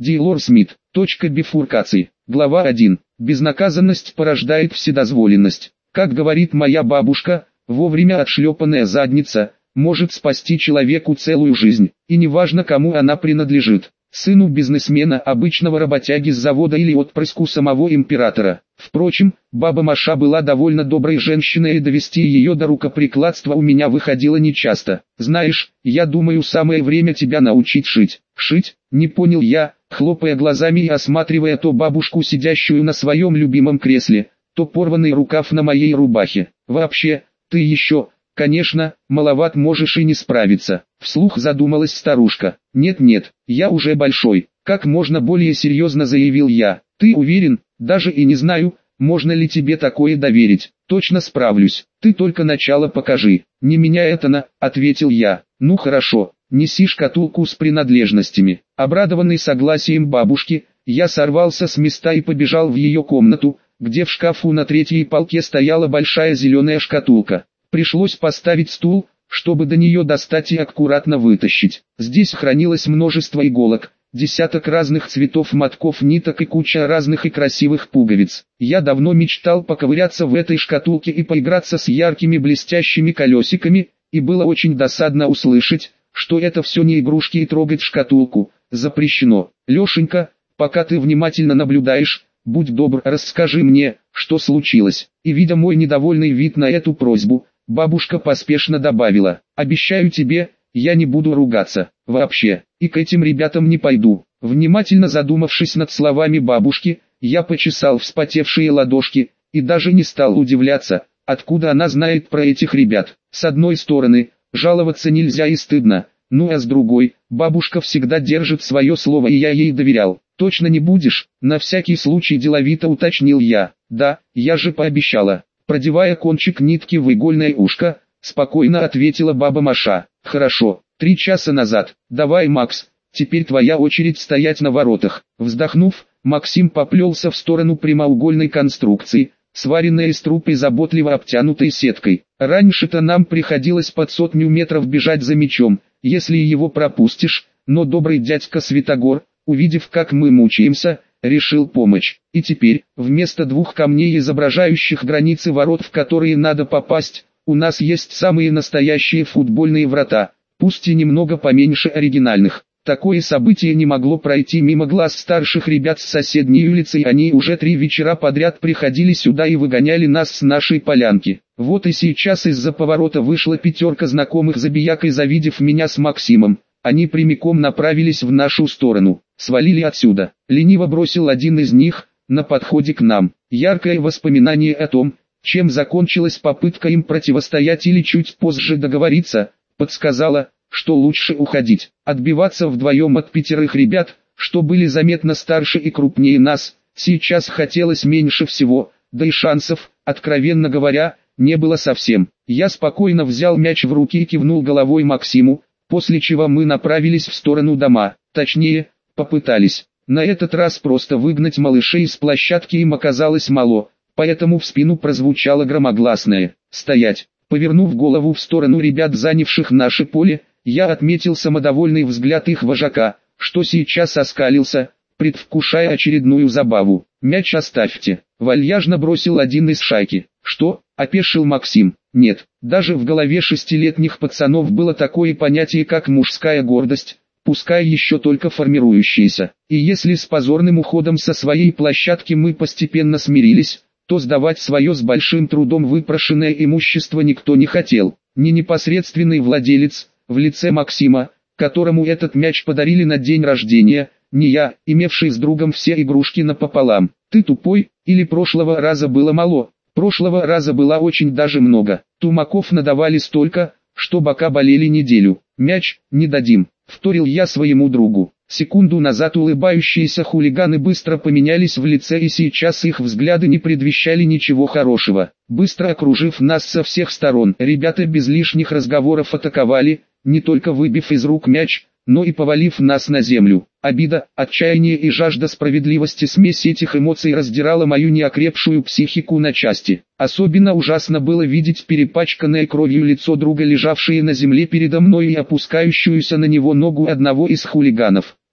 Дейлор Смит. Точка бифуркации. Глава 1. Безнаказанность порождает вседозволенность. Как говорит моя бабушка, вовремя отшлепанная задница может спасти человеку целую жизнь, и неважно кому она принадлежит. Сыну бизнесмена, обычного работяги с завода или отпрыску самого императора. Впрочем, баба Маша была довольно доброй женщиной, и довести ее до рукоприкладства у меня выходило нечасто. «Знаешь, я думаю, самое время тебя научить шить». «Шить?» — не понял я, хлопая глазами и осматривая то бабушку, сидящую на своем любимом кресле, то порванный рукав на моей рубахе. «Вообще, ты еще, конечно, маловат, можешь и не справиться», — вслух задумалась старушка. «Нет-нет, я уже большой», — как можно более серьезно заявил я. «Ты уверен? Даже и не знаю, можно ли тебе такое доверить. Точно справлюсь, ты только начало покажи». «Не меня это ответил я. «Ну хорошо, неси шкатулку с принадлежностями». Обрадованный согласием бабушки, я сорвался с места и побежал в ее комнату, где в шкафу на третьей полке стояла большая зеленая шкатулка. Пришлось поставить стул, чтобы до нее достать и аккуратно вытащить. Здесь хранилось множество иголок, десяток разных цветов мотков ниток и куча разных и красивых пуговиц. Я давно мечтал поковыряться в этой шкатулке и поиграться с яркими блестящими колесиками, и было очень досадно услышать, что это все не игрушки и трогать шкатулку запрещено. «Лешенька, пока ты внимательно наблюдаешь, будь добр, расскажи мне, что случилось». И видя мой недовольный вид на эту просьбу, бабушка поспешно добавила: «Обещаю тебе, я не буду ругаться, вообще, и к этим ребятам не пойду». Внимательно задумавшись над словами бабушки, я почесал вспотевшие ладошки, и даже не стал удивляться, откуда она знает про этих ребят. С одной стороны, жаловаться нельзя и стыдно, ну а с другой, бабушка всегда держит свое слово, и я ей доверял. «Точно не будешь?» — на всякий случай деловито уточнил я. «Да, я же пообещала». Продевая кончик нитки в игольное ушко, спокойно ответила баба Маша. «Хорошо, 3 часа назад. Давай, Макс, теперь твоя очередь стоять на воротах». Вздохнув, Максим поплелся в сторону прямоугольной конструкции, сваренной из труб и заботливо обтянутой сеткой. Раньше-то нам приходилось под 100 метров бежать за мячом, если его пропустишь, но добрый дядька Святогор, увидев, как мы мучаемся, решил помочь. И теперь, вместо 2 камней, изображающих границы ворот, в которые надо попасть, у нас есть самые настоящие футбольные врата, пусть и немного поменьше оригинальных. Такое событие не могло пройти мимо глаз старших ребят с соседней улицы, и они уже 3 вечера подряд приходили сюда и выгоняли нас с нашей полянки. Вот и сейчас из-за поворота вышла 5 знакомых забияк, и завидев меня с Максимом, они прямиком направились в нашу сторону. «Свалили отсюда», — лениво бросил один из них, на подходе к нам. Яркое воспоминание о том, чем закончилась попытка им противостоять или чуть позже договориться, подсказало, что лучше уходить. Отбиваться вдвоем от 5 ребят, что были заметно старше и крупнее нас, сейчас хотелось меньше всего, да и шансов, откровенно говоря, не было совсем. Я спокойно взял мяч в руки и кивнул головой Максиму, после чего мы направились в сторону дома, точнее, попытались. На этот раз просто выгнать малышей с площадки им оказалось мало, поэтому в спину прозвучало громогласное «Стоять!». Повернув голову в сторону ребят, занявших наше поле, я отметил самодовольный взгляд их вожака, что сейчас оскалился, предвкушая очередную забаву. «Мяч оставьте», — вальяжно бросил один из шайки. «Что?» — опешил Максим. Нет, даже в голове 6-летних пацанов было такое понятие, как мужская гордость, пускай еще только формирующаяся. И если с позорным уходом со своей площадки мы постепенно смирились, то сдавать свое с большим трудом выпрошенное имущество никто не хотел. Ни непосредственный владелец, в лице Максима, которому этот мяч подарили на день рождения, ни я, имевший с другом все игрушки напополам. «Ты тупой, или прошлого раза было мало?» Прошлого раза было очень даже много. Тумаков надавали столько, что бока болели неделю. «Мяч не дадим», — вторил я своему другу. Секунду назад улыбающиеся хулиганы быстро поменялись в лице, и сейчас их взгляды не предвещали ничего хорошего. Быстро окружив нас со всех сторон, ребята без лишних разговоров атаковали, не только выбив из рук мяч, но и повалив нас на землю. Обида, отчаяние и жажда справедливости, смесь этих эмоций раздирала мою неокрепшую психику на части. Особенно ужасно было видеть перепачканное кровью лицо друга, лежавшее на земле передо мной, и опускающуюся на него ногу одного из хулиганов.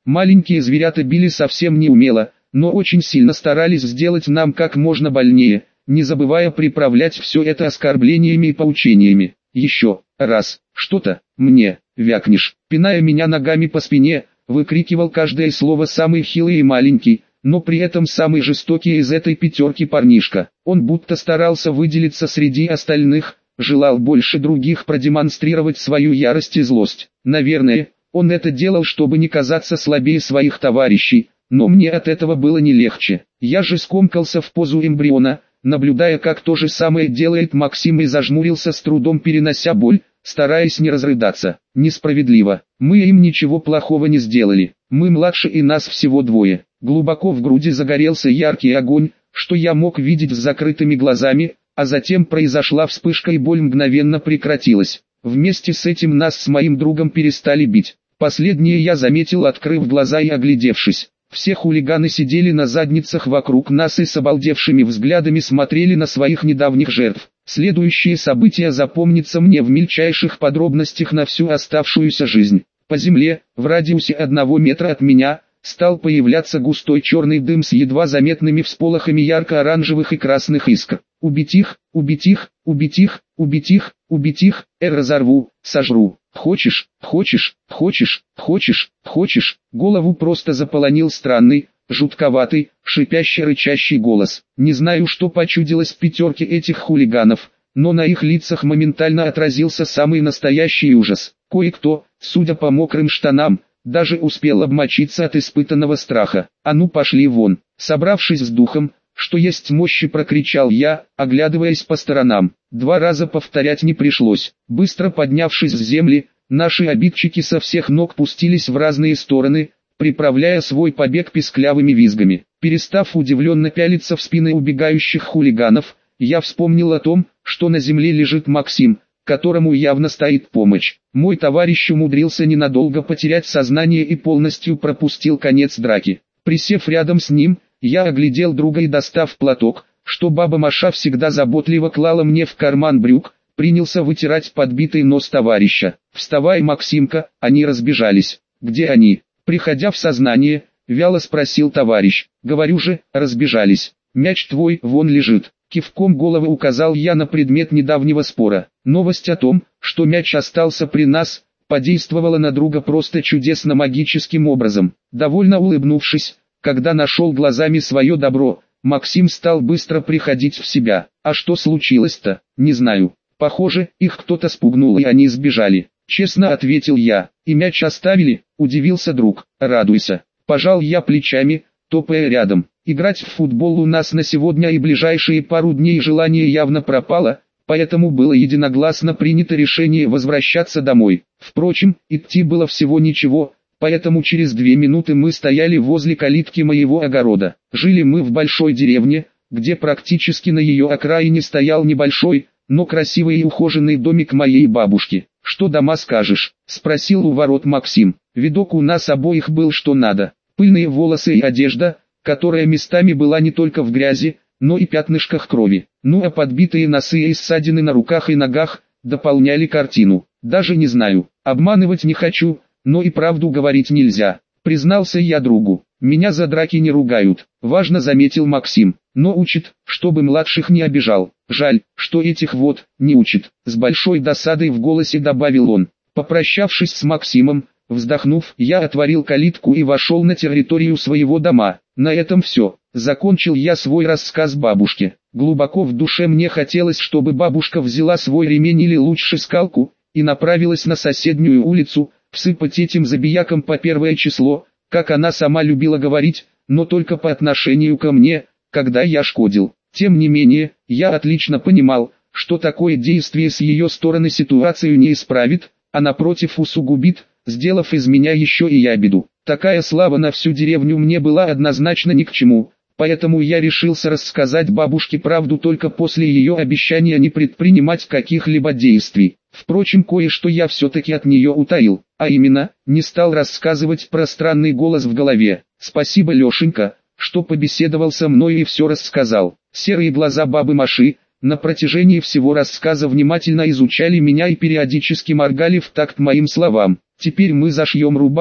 Маленькие зверята били совсем неумело, но очень сильно старались сделать нам как можно больнее, не забывая приправлять все это оскорблениями и поучениями. Еще раз, что-то, мне, вякнешь, пиная меня ногами по спине, выкрикивал каждое слово самый хилый и маленький, но при этом самый жестокий из этой пятерки парнишка. Он будто старался выделиться среди остальных, желал больше других продемонстрировать свою ярость и злость. Наверное, он это делал, чтобы не казаться слабее своих товарищей, но мне от этого было не легче. Я же скомкался в позу эмбриона, наблюдая, как то же самое делает Максим, и зажмурился, с трудом перенося боль, стараясь не разрыдаться. Несправедливо. Мы им ничего плохого не сделали. Мы младше, и нас всего двое. Глубоко в груди загорелся яркий огонь, что я мог видеть с закрытыми глазами, а затем произошла вспышка, и боль мгновенно прекратилась. Вместе с этим нас с моим другом перестали бить. Последнее я заметил, открыв глаза и оглядевшись. Все хулиганы сидели на задницах вокруг нас и с обалдевшими взглядами смотрели на своих недавних жертв. Следующие события запомнятся мне в мельчайших подробностях на всю оставшуюся жизнь. По земле, в радиусе 1 метра от меня, стал появляться густой черный дым с едва заметными всполохами ярко-оранжевых и красных искр. Убить их, убить их, убить их, убить их, убить их, разорву, сожру. Хочешь, хочешь, хочешь, хочешь, хочешь. Голову просто заполонил странный, жутковатый, шипящий-рычащий голос. Не знаю, что почудилось в пятерке этих хулиганов, но на их лицах моментально отразился самый настоящий ужас. Кое-кто, судя по мокрым штанам, даже успел обмочиться от испытанного страха. «А ну пошли вон!» Собравшись с духом, что есть мощи, прокричал я, оглядываясь по сторонам. 2 раза повторять не пришлось. Быстро поднявшись с земли, наши обидчики со всех ног пустились в разные стороны, приправляя свой побег писклявыми визгами. Перестав удивленно пялиться в спины убегающих хулиганов, я вспомнил о том, что на земле лежит Максим, которому явно стоит помощь. Мой товарищ умудрился ненадолго потерять сознание и полностью пропустил конец драки. Присев рядом с ним, я оглядел друга и, достав платок, что баба Маша всегда заботливо клала мне в карман брюк, принялся вытирать подбитый нос товарища. «Вставай, Максимка!» Они разбежались. «Где они?» Приходя в сознание, вяло спросил товарищ. «Говорю же, разбежались. Мяч твой вон лежит». Кивком головы указал я на предмет недавнего спора. Новость о том, что мяч остался при нас, подействовала на друга просто чудесно магическим образом. Довольно улыбнувшись, когда нашел глазами свое добро, Максим стал быстро приходить в себя. «А что случилось-то? Не знаю. Похоже, их кто-то спугнул, и они сбежали», — честно ответил я. «И мяч оставили?» — удивился друг. «Радуйся». Пожал я плечами, топая рядом. Играть в футбол у нас на сегодня и ближайшие пару дней желание явно пропало, поэтому было единогласно принято решение возвращаться домой. Впрочем, идти было всего ничего, поэтому через 2 минуты мы стояли возле калитки моего огорода. Жили мы в большой деревне, где практически на ее окраине стоял небольшой, но красивый и ухоженный домик моей бабушки. «Что дома скажешь?» — спросил у ворот Максим. Видок у нас обоих был что надо. Пыльные волосы и одежда, которая местами была не только в грязи, но и пятнышках крови. Ну а подбитые носы и ссадины на руках и ногах дополняли картину. «Даже не знаю, обманывать не хочу, но и правду говорить нельзя», — признался я другу. «Меня за драки не ругают», — важно заметил Максим, «но учит, чтобы младших не обижал. Жаль, что этих вот не учит», — с большой досадой в голосе добавил он. Попрощавшись с Максимом, вздохнув, я отворил калитку и вошел на территорию своего дома. На этом все. Закончил я свой рассказ бабушке. Глубоко в душе мне хотелось, чтобы бабушка взяла свой ремень или лучше скалку, и направилась на соседнюю улицу, всыпать этим забиякам по 1 число, как она сама любила говорить, но только по отношению ко мне, когда я шкодил. Тем не менее, я отлично понимал, что такое действие с ее стороны ситуацию не исправит, а напротив усугубит, сделав из меня еще и ябеду. Такая слава на всю деревню мне была однозначно ни к чему, поэтому я решился рассказать бабушке правду только после ее обещания не предпринимать каких-либо действий. Впрочем, кое-что я все-таки от нее утаил, а именно, не стал рассказывать про странный голос в голове. «Спасибо, Лешенька, что побеседовал со мной и все рассказал». Серые глаза бабы Маши на протяжении всего рассказа внимательно изучали меня и периодически моргали в такт моим словам. «Теперь мы зашьем рубаху,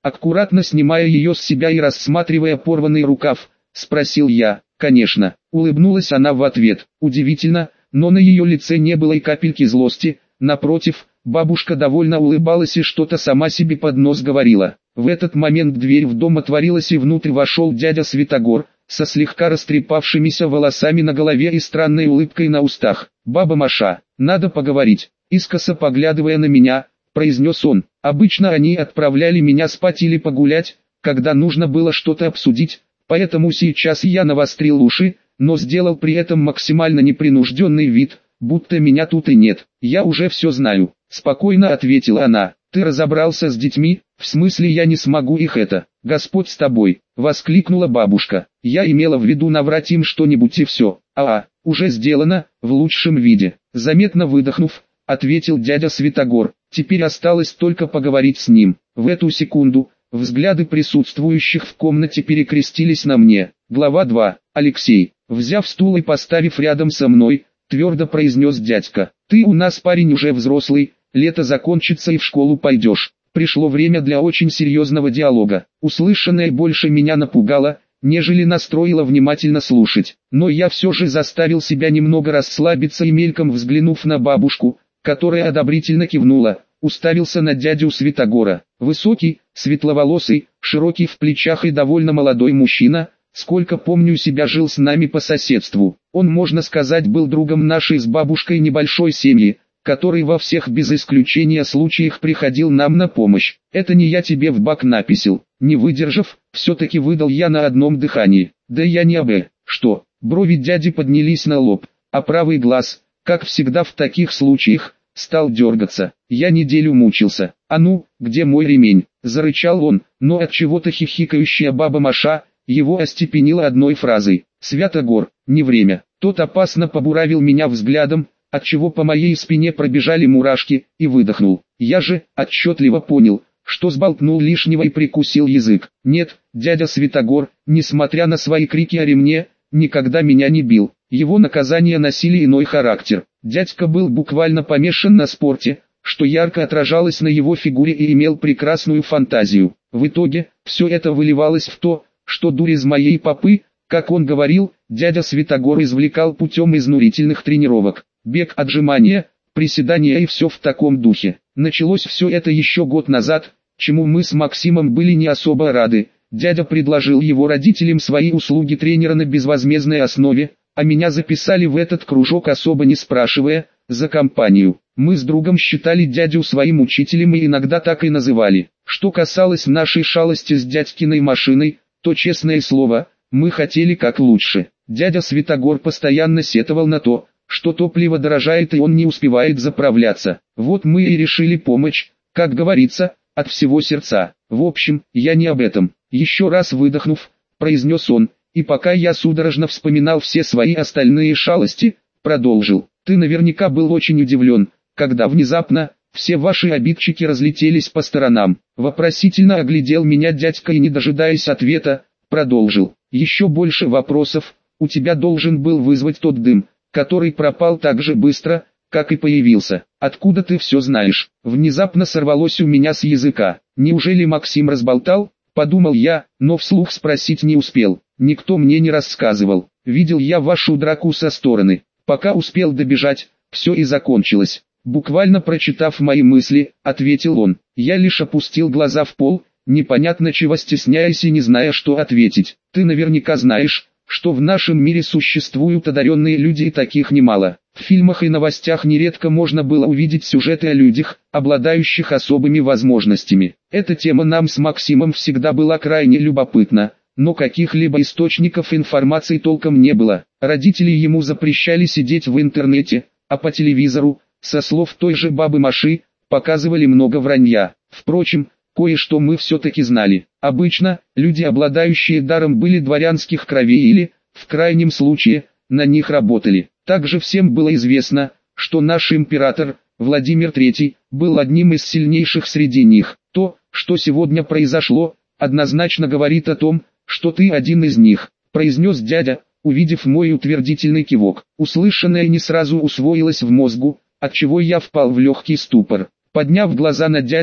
Аккуратно снимая ее с себя и рассматривая порванный рукав, спросил я. «Конечно», улыбнулась она в ответ. Удивительно, но на ее лице не было и капельки злости, напротив, бабушка довольно улыбалась и что-то сама себе под нос говорила. В этот момент дверь в дом отворилась и внутрь вошел дядя Святогор, со слегка растрепавшимися волосами на голове и странной улыбкой на устах. «Баба Маша, надо поговорить», искоса поглядывая на меня, произнес он. Обычно они отправляли меня спать или погулять, когда нужно было что-то обсудить, поэтому сейчас я навострил уши, но сделал при этом максимально непринужденный вид, будто меня тут и нет. «Я уже все знаю», спокойно ответила она. «Ты разобрался с детьми? В смысле я не смогу их это? Господь с тобой», воскликнула бабушка. «Я имела в виду наврать им что-нибудь и все». Уже сделано, в лучшем виде», заметно выдохнув, ответил дядя Святогор. «Теперь осталось только поговорить с ним». В эту секунду взгляды присутствующих в комнате перекрестились на мне. Глава 2. Алексей, взяв стул и поставив рядом со мной, твердо произнес дядька. «Ты у нас парень уже взрослый, лето закончится и в школу пойдешь». Пришло время для очень серьезного диалога. Услышанное больше меня напугало, нежели настроило внимательно слушать. Но я все же заставил себя немного расслабиться и мельком взглянув на бабушку, которая одобрительно кивнула, уставился на дядю Святогора. Высокий, светловолосый, широкий в плечах и довольно молодой мужчина, сколько помню себя жил с нами по соседству. Он, можно сказать, был другом нашей с бабушкой небольшой семьи, который во всех без исключения случаях приходил нам на помощь. «Это не я тебе в бак написал», не выдержав, все-таки выдал я на одном дыхании. «Да я не Что?» Брови дяди поднялись на лоб, а правый глаз, как всегда в таких случаях, стал дергаться. Я неделю мучился. «А ну, где мой ремень?» Зарычал он, но от чего-то хихикающая баба Маша его остепенила одной фразой. «Святогор, не время». Тот опасно побуравил меня взглядом, отчего по моей спине пробежали мурашки, и выдохнул. Я же отчетливо понял, что сболтнул лишнего и прикусил язык. Нет, дядя Святогор, несмотря на свои крики о ремне, никогда меня не бил. Его наказания носили иной характер. Дядька был буквально помешан на спорте, что ярко отражалось на его фигуре и имел прекрасную фантазию. В итоге, все это выливалось в то, что дурь из моей попы, как он говорил, дядя Святогор извлекал путем изнурительных тренировок. Бег, отжимания, приседания и все в таком духе. Началось все это еще год назад, чему мы с Максимом были не особо рады. Дядя предложил его родителям свои услуги тренера на безвозмездной основе, а меня записали в этот кружок особо не спрашивая, за компанию. Мы с другом считали дядю своим учителем и иногда так и называли. Что касалось нашей шалости с дядькиной машиной, то, честное слово, мы хотели как лучше. Дядя Святогор постоянно сетовал на то, что топливо дорожает и он не успевает заправляться. Вот мы и решили помочь, как говорится, от всего сердца. В общем, я не об этом. Еще раз выдохнув, произнес он, и пока я судорожно вспоминал все свои остальные шалости, продолжил. Ты наверняка был очень удивлен, когда внезапно все ваши обидчики разлетелись по сторонам. Вопросительно оглядел меня дядька и, не дожидаясь ответа, продолжил. Еще больше вопросов у тебя должен был вызвать тот дым, который пропал так же быстро, как и появился. Откуда ты все знаешь? Внезапно сорвалось у меня с языка. Неужели Максим разболтал? Подумал я, но вслух спросить не успел. Никто мне не рассказывал. Видел я вашу драку со стороны. Пока успел добежать, все и закончилось. Буквально прочитав мои мысли, ответил он. Я лишь опустил глаза в пол, непонятно чего стесняясь и не зная, что ответить. Ты наверняка знаешь, что в нашем мире существуют одаренные люди и таких немало. В фильмах и новостях нередко можно было увидеть сюжеты о людях, обладающих особыми возможностями. Эта тема нам с Максимом всегда была крайне любопытна, но каких-либо источников информации толком не было. Родители ему запрещали сидеть в интернете, а по телевизору, со слов той же бабы Маши, показывали много вранья. Впрочем, кое-что мы все-таки знали. Обычно, люди, обладающие даром, были дворянских кровей или, в крайнем случае, на них работали. Также всем было известно, что наш император, Владимир III, был одним из сильнейших среди них. То, что сегодня произошло, однозначно говорит о том, что ты один из них, произнес дядя, увидев мой утвердительный кивок. Услышанное не сразу усвоилось в мозгу, отчего я впал в легкий ступор. Подняв глаза на дядю,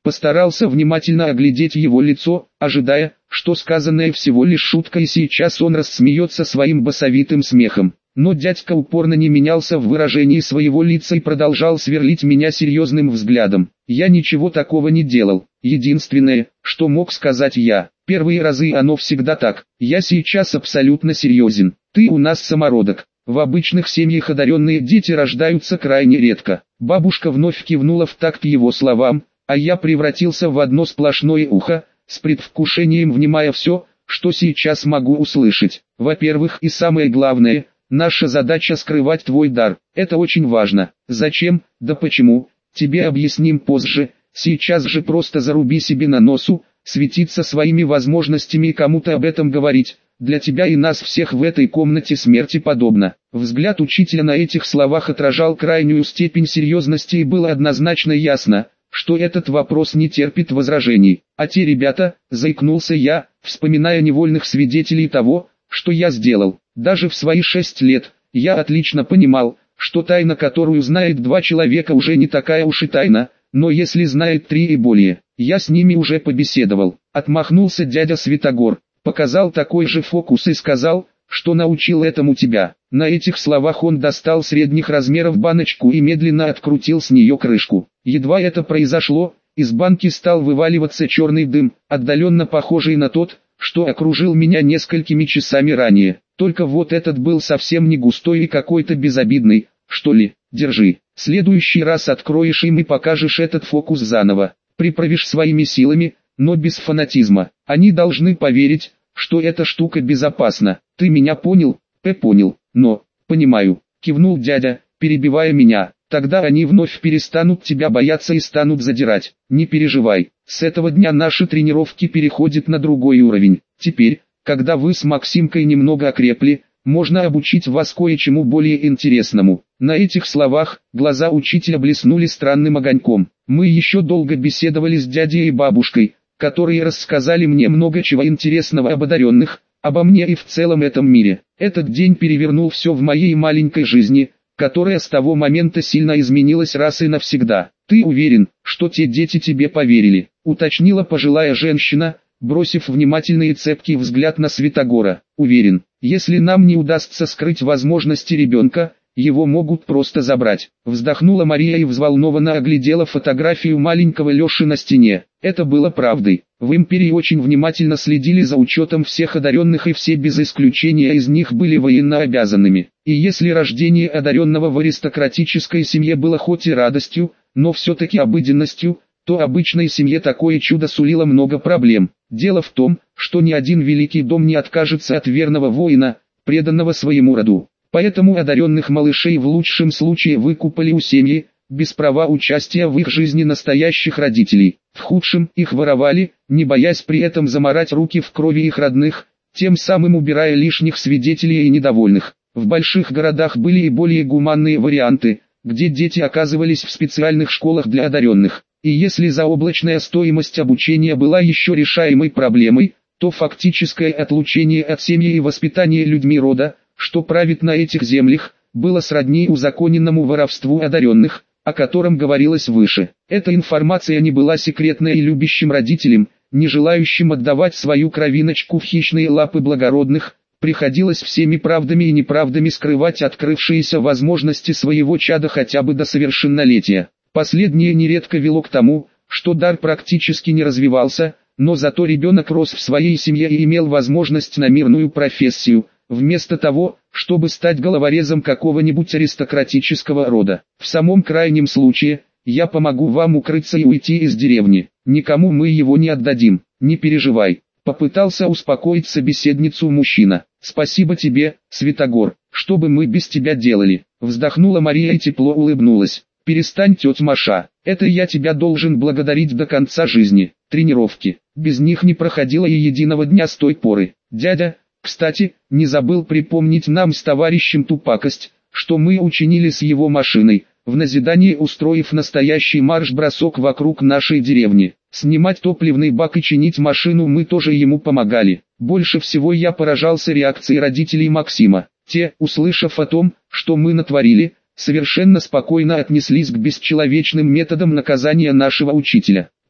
Постарался внимательно оглядеть его лицо, ожидая, что сказанное всего лишь шутка, и сейчас он рассмеется своим басовитым смехом. Но дядька упорно не менялся в выражении своего лица и продолжал сверлить меня серьезным взглядом. Я ничего такого не делал. Единственное, что мог сказать я: первые разы оно всегда так. Я сейчас абсолютно серьезен. Ты у нас самородок. В обычных семьях одаренные дети рождаются крайне редко. Бабушка вновь кивнула в такт его словам, а я превратился в одно сплошное ухо, с предвкушением внимая все, что сейчас могу услышать. Во-первых, и самое главное, наша задача скрывать твой дар. Это очень важно. Зачем, да почему, тебе объясним позже. Сейчас же просто заруби себе на носу, светиться своими возможностями и кому-то об этом говорить. Для тебя и нас всех в этой комнате смерти подобно. Взгляд учителя на этих словах отражал крайнюю степень серьезности, и было однозначно ясно, что этот вопрос не терпит возражений. А те ребята, заикнулся я, вспоминая невольных свидетелей того, что я сделал. Даже в свои 6 лет, я отлично понимал, что тайна, которую знает 2 человека, уже не такая уж и тайна, но если знает 3 и более, я с ними уже побеседовал. Отмахнулся дядя Святогор, показал такой же фокус и сказал, что научил этому тебя. На этих словах он достал средних размеров баночку и медленно открутил с нее крышку. Едва это произошло, из банки стал вываливаться черный дым, отдаленно похожий на тот, что окружил меня несколькими часами ранее. Только вот этот был совсем не густой и какой-то безобидный. Что ли, держи. Следующий раз откроешь им и покажешь этот фокус заново. Приправишь своими силами, но без фанатизма. Они должны поверить, что эта штука безопасна. Ты меня понял? Понял. Но, понимаю, кивнул дядя, перебивая меня. Тогда они вновь перестанут тебя бояться и станут задирать. Не переживай, с этого дня наши тренировки переходят на другой уровень. Теперь, когда вы с Максимкой немного окрепли, можно обучить вас кое-чему более интересному. На этих словах глаза учителя блеснули странным огоньком. Мы еще долго беседовали с дядей и бабушкой, которые рассказали мне много чего интересного об одаренных, обо мне и в целом этом мире. Этот день перевернул все в моей маленькой жизни, которая с того момента сильно изменилась раз и навсегда. Ты уверен, что те дети тебе поверили? Уточнила пожилая женщина, бросив внимательный и цепкий взгляд на Святогора. Уверен, если нам не удастся скрыть возможности ребенка, его могут просто забрать. Вздохнула Мария и взволнованно оглядела фотографию маленького Леши на стене. Это было правдой. В империи очень внимательно следили за учетом всех одаренных, и все без исключения из них были военнообязанными. И если рождение одаренного в аристократической семье было хоть и радостью, но все-таки обыденностью, то обычной семье такое чудо сулило много проблем. Дело в том, что ни один великий дом не откажется от верного воина, преданного своему роду. Поэтому одаренных малышей в лучшем случае выкупали у семьи, без права участия в их жизни настоящих родителей. В худшем их воровали, не боясь при этом замарать руки в крови их родных, тем самым убирая лишних свидетелей и недовольных. В больших городах были и более гуманные варианты, где дети оказывались в специальных школах для одаренных. И если заоблачная стоимость обучения была еще решаемой проблемой, то фактическое отлучение от семьи и воспитание людьми рода, что правит на этих землях, было сродни узаконенному воровству одаренных, о котором говорилось выше. Эта информация не была секретной и любящим родителям, не желающим отдавать свою кровиночку в хищные лапы благородных, приходилось всеми правдами и неправдами скрывать открывшиеся возможности своего чада хотя бы до совершеннолетия. Последнее нередко вело к тому, что дар практически не развивался, но зато ребенок рос в своей семье и имел возможность на мирную профессию, вместо того, чтобы стать головорезом какого-нибудь аристократического рода. В самом крайнем случае, я помогу вам укрыться и уйти из деревни. Никому мы его не отдадим, не переживай. Попытался успокоить собеседницу мужчина. Спасибо тебе, Святогор, что бы мы без тебя делали? Вздохнула Мария и тепло улыбнулась. Перестань, тетя Маша, это я тебя должен благодарить до конца жизни. Тренировки, без них не проходило и единого дня с той поры. Дядя, кстати, не забыл припомнить нам с товарищем ту пакость, что мы учинили с его машиной, в назидание устроив настоящий марш-бросок вокруг нашей деревни. Снимать топливный бак и чинить машину мы тоже ему помогали. Больше всего я поражался реакцией родителей Максима. Те, услышав о том, что мы натворили, совершенно спокойно отнеслись к бесчеловечным методам наказания нашего учителя.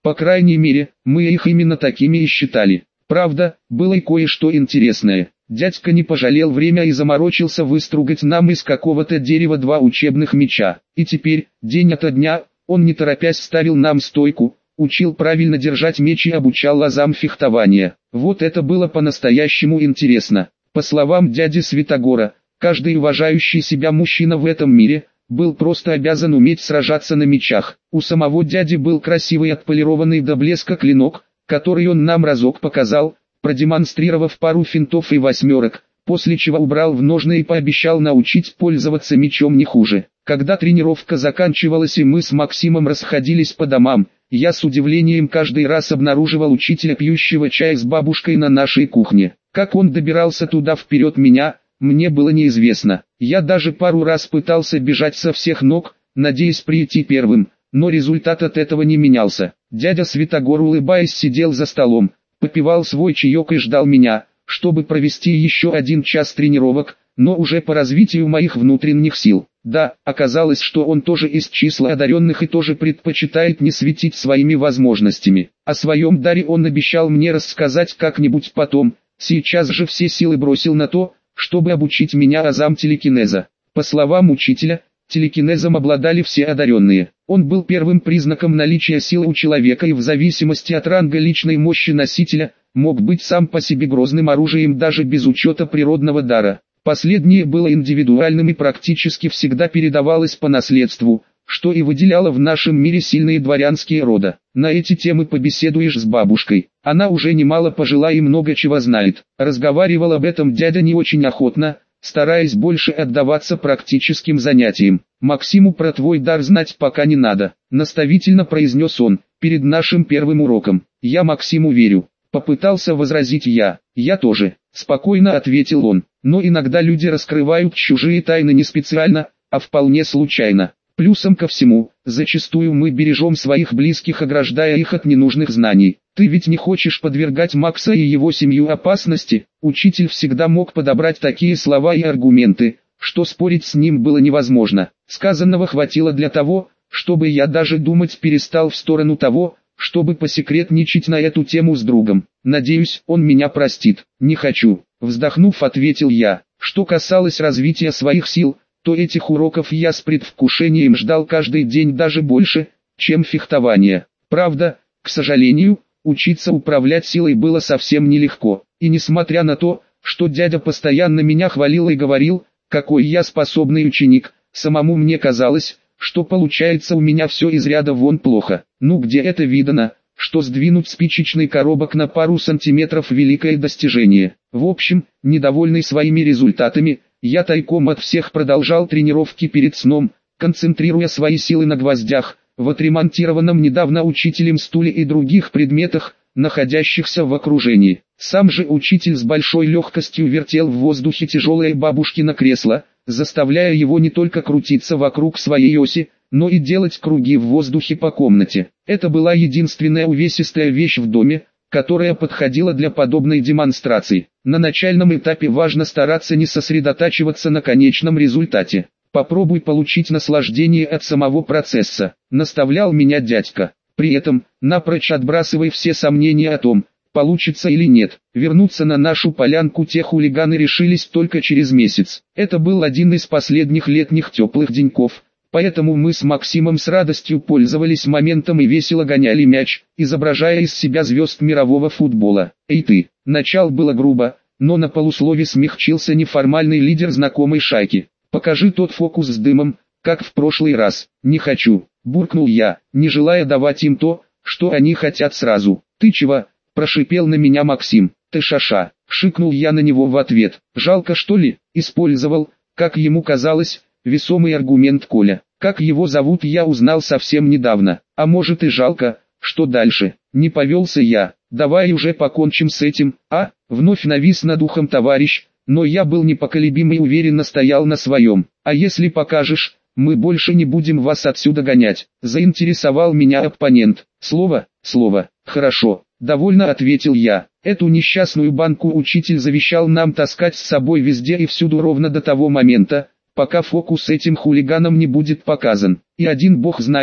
По крайней мере, мы их именно такими и считали. Правда, было и кое-что интересное. Дядька не пожалел время и заморочился выстругать нам из какого-то дерева 2 учебных меча. И теперь, день ото дня, он не торопясь ставил нам стойку, учил правильно держать меч и обучал азам фехтования. Вот это было по-настоящему интересно. По словам дяди Святогора, каждый уважающий себя мужчина в этом мире был просто обязан уметь сражаться на мечах. У самого дяди был красивый отполированный до блеска клинок, который он нам разок показал, продемонстрировав пару финтов и 8-ерок, после чего убрал в ножны и пообещал научить пользоваться мечом не хуже. Когда тренировка заканчивалась и мы с Максимом расходились по домам, я с удивлением каждый раз обнаруживал учителя, пьющего чай с бабушкой на нашей кухне. Как он добирался туда вперед меня, мне было неизвестно. Я даже пару раз пытался бежать со всех ног, надеясь прийти первым, но результат от этого не менялся. Дядя Святогор, улыбаясь, сидел за столом, попивал свой чаек и ждал меня, чтобы провести еще 1 час тренировок, но уже по развитию моих внутренних сил. Да, оказалось, что он тоже из числа одаренных и тоже предпочитает не светить своими возможностями. О своем даре он обещал мне рассказать как-нибудь потом, сейчас же все силы бросил на то, чтобы обучить меня азам телекинеза. По словам учителя, телекинезом обладали все одаренные. Он был первым признаком наличия силы у человека и в зависимости от ранга личной мощи носителя, мог быть сам по себе грозным оружием даже без учета природного дара. Последнее было индивидуальным и практически всегда передавалось по наследству, что и выделяло в нашем мире сильные дворянские рода. На эти темы побеседуешь с бабушкой. Она уже немало пожила и много чего знает. Разговаривал об этом дядя не очень охотно, стараясь больше отдаваться практическим занятиям. «Максиму про твой дар знать пока не надо», — наставительно произнес он, перед нашим первым уроком. «Я Максиму верю», — попытался возразить я. «Я тоже», — спокойно ответил он. «Но иногда люди раскрывают чужие тайны не специально, а вполне случайно. Плюсом ко всему, зачастую мы бережем своих близких, ограждая их от ненужных знаний. Ты ведь не хочешь подвергать Макса и его семью опасности?» Учитель всегда мог подобрать такие слова и аргументы, что спорить с ним было невозможно. Сказанного хватило для того, чтобы я даже думать перестал в сторону того, чтобы посекретничать на эту тему с другом. «Надеюсь, он меня простит». «Не хочу», — вздохнув, ответил я. Что касалось развития своих сил, то этих уроков я с предвкушением ждал каждый день даже больше, чем фехтование. Правда, к сожалению, учиться управлять силой было совсем нелегко. И несмотря на то, что дядя постоянно меня хвалил и говорил, какой я способный ученик, самому мне казалось, что получается у меня все из ряда вон плохо. Ну где это видано, что сдвинуть спичечный коробок на пару сантиметров — великое достижение. В общем, недовольный своими результатами, я тайком от всех продолжал тренировки перед сном, концентрируя свои силы на гвоздях, в отремонтированном недавно учителем стуле и других предметах, находящихся в окружении. Сам же учитель с большой легкостью вертел в воздухе тяжелое бабушкино кресло, заставляя его не только крутиться вокруг своей оси, но и делать круги в воздухе по комнате. Это была единственная увесистая вещь в доме, которая подходила для подобной демонстрации. На начальном этапе важно стараться не сосредотачиваться на конечном результате. Попробуй получить наслаждение от самого процесса, наставлял меня дядька. При этом, напрочь отбрасывай все сомнения о том, получится или нет. Вернуться на нашу полянку те хулиганы решились только через месяц. Это был один из последних летних теплых деньков, поэтому мы с Максимом с радостью пользовались моментом и весело гоняли мяч, изображая из себя звезд мирового футбола. «Эй ты!» Начал было грубо, но на полуслове смягчился неформальный лидер знакомой шайки. «Покажи тот фокус с дымом, как в прошлый раз». «Не хочу», буркнул я, не желая давать им то, что они хотят сразу. «Ты чего?» прошипел на меня Максим. «Ты шаша», шикнул я на него в ответ. «Жалко, что ли?» Использовал, как ему казалось, весомый аргумент Коля. Как его зовут, я узнал совсем недавно. А может и жалко, что дальше? Не повелся я. «Давай уже покончим с этим, а?» Вновь навис над ухом товарищ, но я был непоколебим и уверенно стоял на своем. «А если покажешь, мы больше не будем вас отсюда гонять», заинтересовал меня оппонент. «Слово, хорошо», довольно ответил я. Эту несчастную банку учитель завещал нам таскать с собой везде и всюду ровно до того момента, пока фокус этим хулиганам не будет показан. И один бог знает,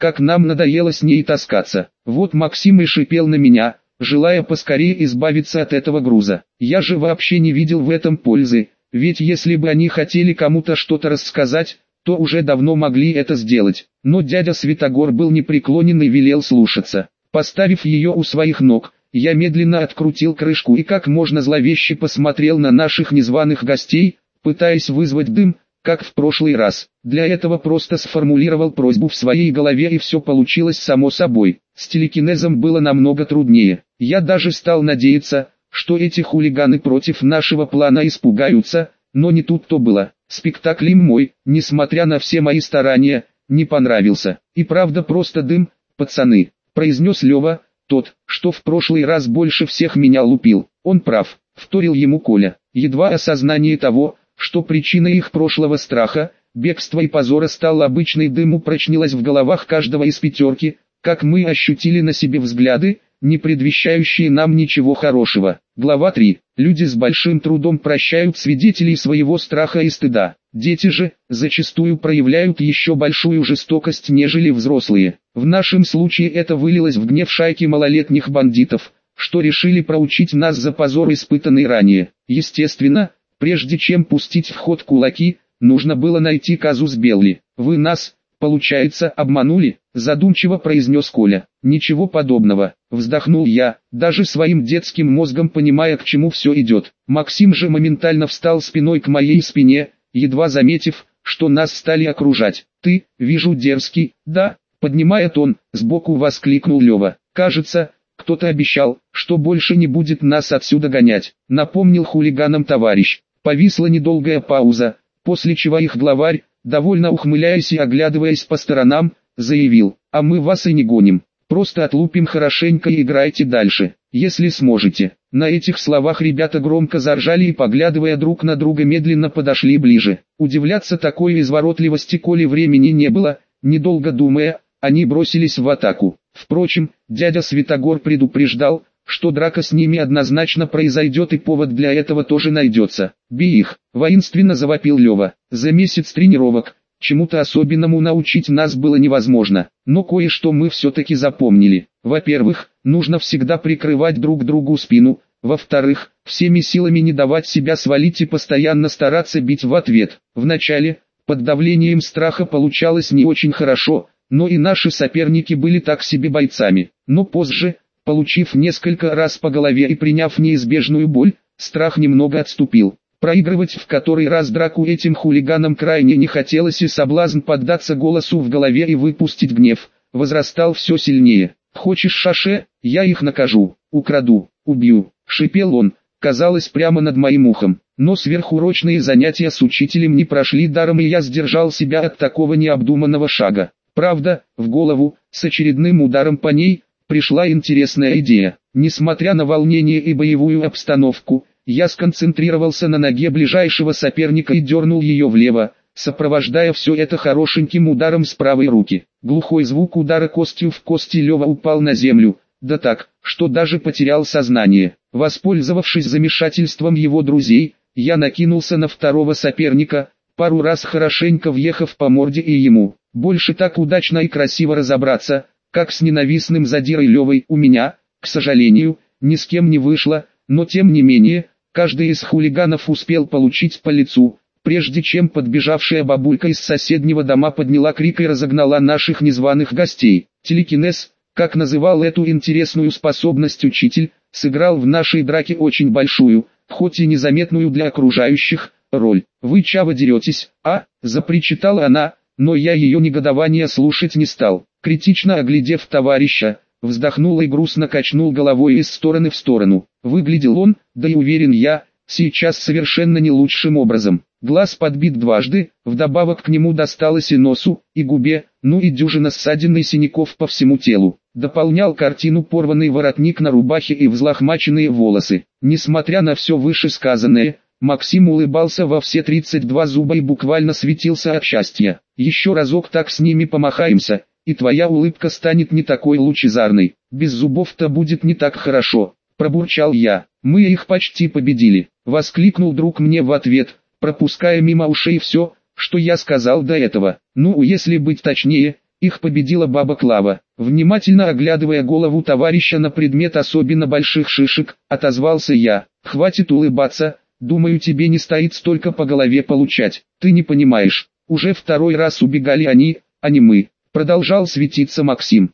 как нам надоело с ней таскаться. Вот Максим и шипел на меня, желая поскорее избавиться от этого груза. Я же вообще не видел в этом пользы, ведь если бы они хотели кому-то что-то рассказать, то уже давно могли это сделать. Но дядя Святогор был непреклонен и велел слушаться. Поставив ее у своих ног, я медленно открутил крышку и как можно зловеще посмотрел на наших незваных гостей, пытаясь вызвать дым, как в прошлый раз. Для этого просто сформулировал просьбу в своей голове и все получилось само собой. С телекинезом было намного труднее. Я даже стал надеяться, что эти хулиганы против нашего плана испугаются, но не тут-то было. Спектакль им мой, несмотря на все мои старания, не понравился. И правда просто дым, пацаны, произнес Лева, тот, что в прошлый раз больше всех меня лупил. Он прав, вторил ему Коля. Едва осознание того, что причиной их прошлого страха, бегства и позора стал обычный дым, упрочнилось в головах каждого из пятерки, как мы ощутили на себе взгляды, не предвещающие нам ничего хорошего. Глава 3. Люди с большим трудом прощают свидетелей своего страха и стыда. Дети же, зачастую проявляют еще большую жестокость, нежели взрослые. В нашем случае это вылилось в гнев шайки малолетних бандитов, что решили проучить нас за позор, испытанный ранее. Естественно, прежде чем пустить в ход кулаки, нужно было найти казус белли. Вы нас, получается, обманули, задумчиво произнес Коля. Ничего подобного, вздохнул я, даже своим детским мозгом понимая, к чему все идет. Максим же моментально встал спиной к моей спине, едва заметив, что нас стали окружать. Ты, вижу, дерзкий, да? Поднимая тон, сбоку воскликнул Лева. Кажется, кто-то обещал, что больше не будет нас отсюда гонять, напомнил хулиганам товарищ. Повисла недолгая пауза, после чего их главарь, довольно ухмыляясь и оглядываясь по сторонам, заявил: «А мы вас и не гоним, просто отлупим хорошенько и играйте дальше, если сможете». На этих словах ребята громко заржали и, поглядывая друг на друга, медленно подошли ближе. Удивляться такой изворотливости Коли времени не было, недолго думая, они бросились в атаку. Впрочем, дядя Святогор предупреждал, что драка с ними однозначно произойдет и повод для этого тоже найдется. «Бей их!» — воинственно завопил Лева. За месяц тренировок чему-то особенному научить нас было невозможно, но кое-что мы все-таки запомнили. Во-первых, нужно всегда прикрывать друг другу спину, во-вторых, всеми силами не давать себя свалить и постоянно стараться бить в ответ. Вначале, под давлением страха получалось не очень хорошо, но и наши соперники были так себе бойцами. Но позже, получив несколько раз по голове и приняв неизбежную боль, страх немного отступил. Проигрывать в который раз драку этим хулиганам крайне не хотелось, и соблазн поддаться голосу в голове и выпустить гнев возрастал все сильнее. «Хочешь шаше? Я их накажу, украду, убью», — шипел он, казалось, прямо над моим ухом. Но сверхурочные занятия с учителем не прошли даром, и я сдержал себя от такого необдуманного шага. Правда, в голову, с очередным ударом по ней, пришла интересная идея. Несмотря на волнение и боевую обстановку, я сконцентрировался на ноге ближайшего соперника и дернул ее влево, сопровождая все это хорошеньким ударом с правой руки. Глухой звук удара костью в кости, Лева упал на землю, да так, что даже потерял сознание. Воспользовавшись замешательством его друзей, я накинулся на второго соперника, пару раз хорошенько въехав по морде и ему. Больше так удачно и красиво разобраться, как с ненавистным задирой Левой, у меня, к сожалению, ни с кем не вышло, но тем не менее, каждый из хулиганов успел получить по лицу, прежде чем подбежавшая бабулька из соседнего дома подняла крик и разогнала наших незваных гостей. Телекинез, как называл эту интересную способность учитель, сыграл в нашей драке очень большую, хоть и незаметную для окружающих, роль. «Вы чего деретесь, а?» – запричитала она, но я ее негодование слушать не стал. Критично оглядев товарища, вздохнул и грустно качнул головой из стороны в сторону. Выглядел он, да и уверен я, сейчас совершенно не лучшим образом. Глаз подбит дважды, вдобавок к нему досталось и носу, и губе, ну и дюжина ссадин и синяков по всему телу. Дополнял картину порванный воротник на рубахе и взлохмаченные волосы. Несмотря на все вышесказанное, Максим улыбался во все 32 зуба и буквально светился от счастья. «Еще разок так с ними помахаемся, и твоя улыбка станет не такой лучезарной. Без зубов-то будет не так хорошо», — пробурчал я. «Мы их почти победили», — воскликнул друг мне в ответ, пропуская мимо ушей все, что я сказал до этого. Ну, если быть точнее, Их победила баба Клава. Внимательно оглядывая голову товарища на предмет особенно больших шишек, отозвался я. Хватит улыбаться, думаю, тебе не стоит столько по голове получать. Ты не понимаешь, уже второй раз убегали они, а не мы. Продолжал светиться Максим.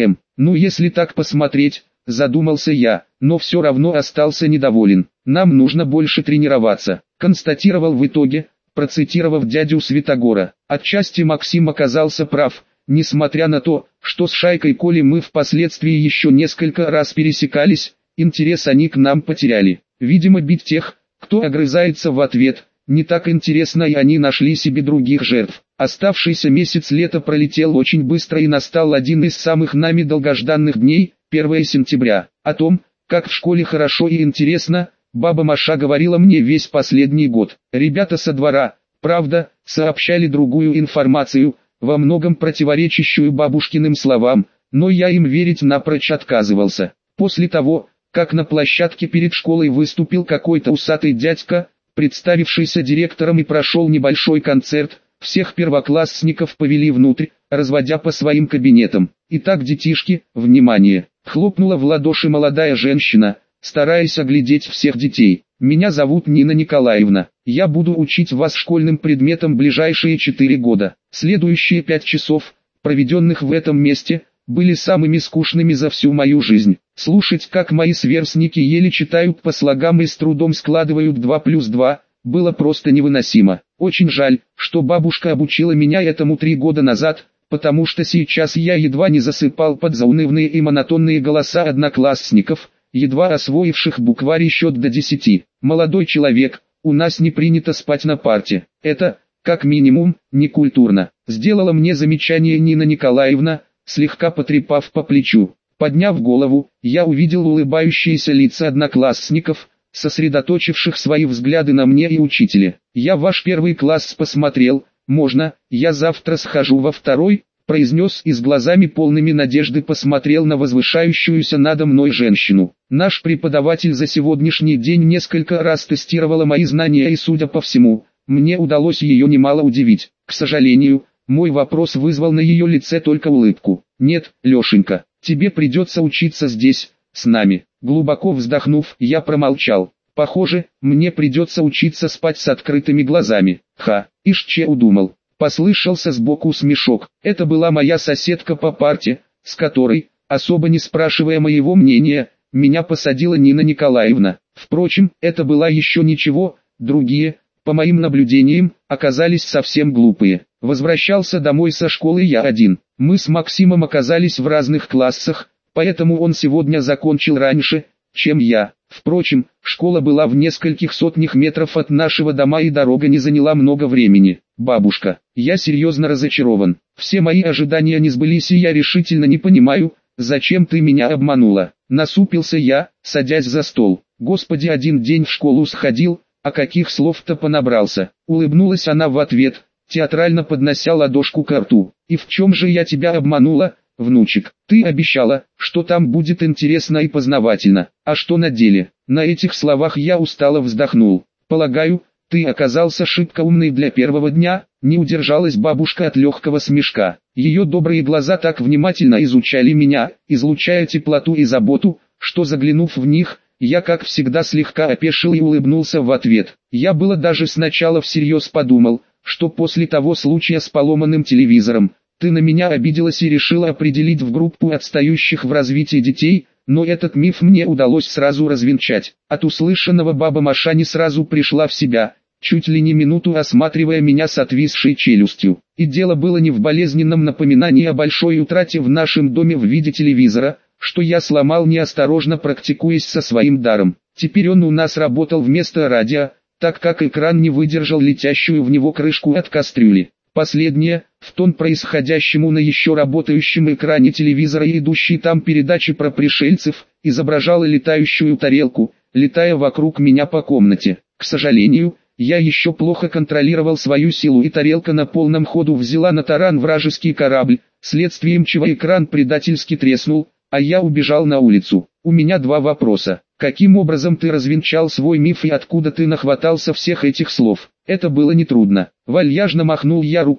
Ну если так посмотреть, задумался я, но все равно остался недоволен. Нам нужно больше тренироваться, констатировал в итоге, процитировав дядю Святогора. Отчасти Максим оказался прав, несмотря на то, что с шайкой Коли мы впоследствии еще несколько раз пересекались, интерес они к нам потеряли. Видимо, бить тех, кто огрызается в ответ, не так интересно, и они нашли себе других жертв. Оставшийся месяц лета пролетел очень быстро, и настал один из самых нами долгожданных дней, 1 сентября. О том, как в школе хорошо и интересно, баба Маша говорила мне весь последний год. Ребята со двора, правда, сообщали другую информацию, во многом противоречащую бабушкиным словам, но я им верить напрочь отказывался. После того, как на площадке перед школой выступил какой-то усатый дядька, представившийся директором, и прошел небольшой концерт, всех первоклассников повели внутрь, разводя по своим кабинетам. «Итак, детишки, внимание!» — хлопнула в ладоши молодая женщина, стараясь оглядеть всех детей. «Меня зовут Нина Николаевна. Я буду учить вас школьным предметам ближайшие 4 года. Следующие 5 часов, проведенных в этом месте, были самыми скучными за всю мою жизнь. Слушать, как мои сверстники еле читают по слогам и с трудом складывают 2+2, было просто невыносимо. Очень жаль, что бабушка обучила меня этому 3 года назад, потому что сейчас я едва не засыпал под заунывные и монотонные голоса одноклассников, едва освоивших букварь и счет до 10. «Молодой человек, у нас не принято спать на парте. Это, как минимум, некультурно», сделала мне замечание Нина Николаевна, слегка потрепав по плечу. Подняв голову, я увидел улыбающиеся лица одноклассников, сосредоточивших свои взгляды на мне и учителе. «Я ваш 1 класс посмотрел, можно, я завтра схожу во 2, произнес и с глазами полными надежды посмотрел на возвышающуюся надо мной женщину. Наш преподаватель за сегодняшний день несколько раз тестировала мои знания, и, судя по всему, мне удалось ее немало удивить. К сожалению, мой вопрос вызвал на ее лице только улыбку. «Нет, Лешенька, тебе придется учиться здесь, с нами». Глубоко вздохнув, я промолчал. Похоже, мне придется учиться спать с открытыми глазами. Ишь че удумал. Послышался сбоку смешок. Это была моя соседка по парте, с которой, особо не спрашивая моего мнения, меня посадила Нина Николаевна. Впрочем, это была еще ничего, другие, по моим наблюдениям, оказались совсем глупые. Возвращался домой со школы я один. Мы с Максимом оказались в разных классах, поэтому он сегодня закончил раньше, чем я. Впрочем, школа была в нескольких сотнях метров от нашего дома, и дорога не заняла много времени. «Бабушка, я серьезно разочарован. Все мои ожидания не сбылись, и я решительно не понимаю, зачем ты меня обманула». Насупился я, садясь за стол. «Господи, один день в школу сходил, а каких слов-то понабрался». Улыбнулась она в ответ, театрально поднося ладошку к рту. «И в чем же я тебя обманула, внучек? Ты обещала, что там будет интересно и познавательно. А что на деле?» На этих словах я устало вздохнул. «Полагаю, ты оказался шибко умный для первого дня», не удержалась бабушка от легкого смешка. Ее добрые глаза так внимательно изучали меня, излучая теплоту и заботу, что, заглянув в них, я как всегда слегка опешил и улыбнулся в ответ. Я было даже сначала всерьез подумал, что после того случая с поломанным телевизором, ты на меня обиделась и решила определить в группу отстающих в развитии детей, но этот миф мне удалось сразу развенчать. От услышанного баба Маша не сразу пришла в себя, чуть ли не минуту осматривая меня с отвисшей челюстью. И дело было не в болезненном напоминании о большой утрате в нашем доме в виде телевизора, что я сломал, неосторожно практикуясь со своим даром. Теперь он у нас работал вместо радио, так как экран не выдержал летящую в него крышку от кастрюли. Последнее, в тон происходящему на еще работающем экране телевизора и идущей там передачи про пришельцев, изображала летающую тарелку, летая вокруг меня по комнате. К сожалению, я еще плохо контролировал свою силу, и тарелка на полном ходу взяла на таран вражеский корабль, следствием чего экран предательски треснул, а я убежал на улицу. У меня 2 вопроса. Каким образом ты развенчал свой миф и откуда ты нахватался всех этих слов? Это было нетрудно. Вальяжно махнул я рукой,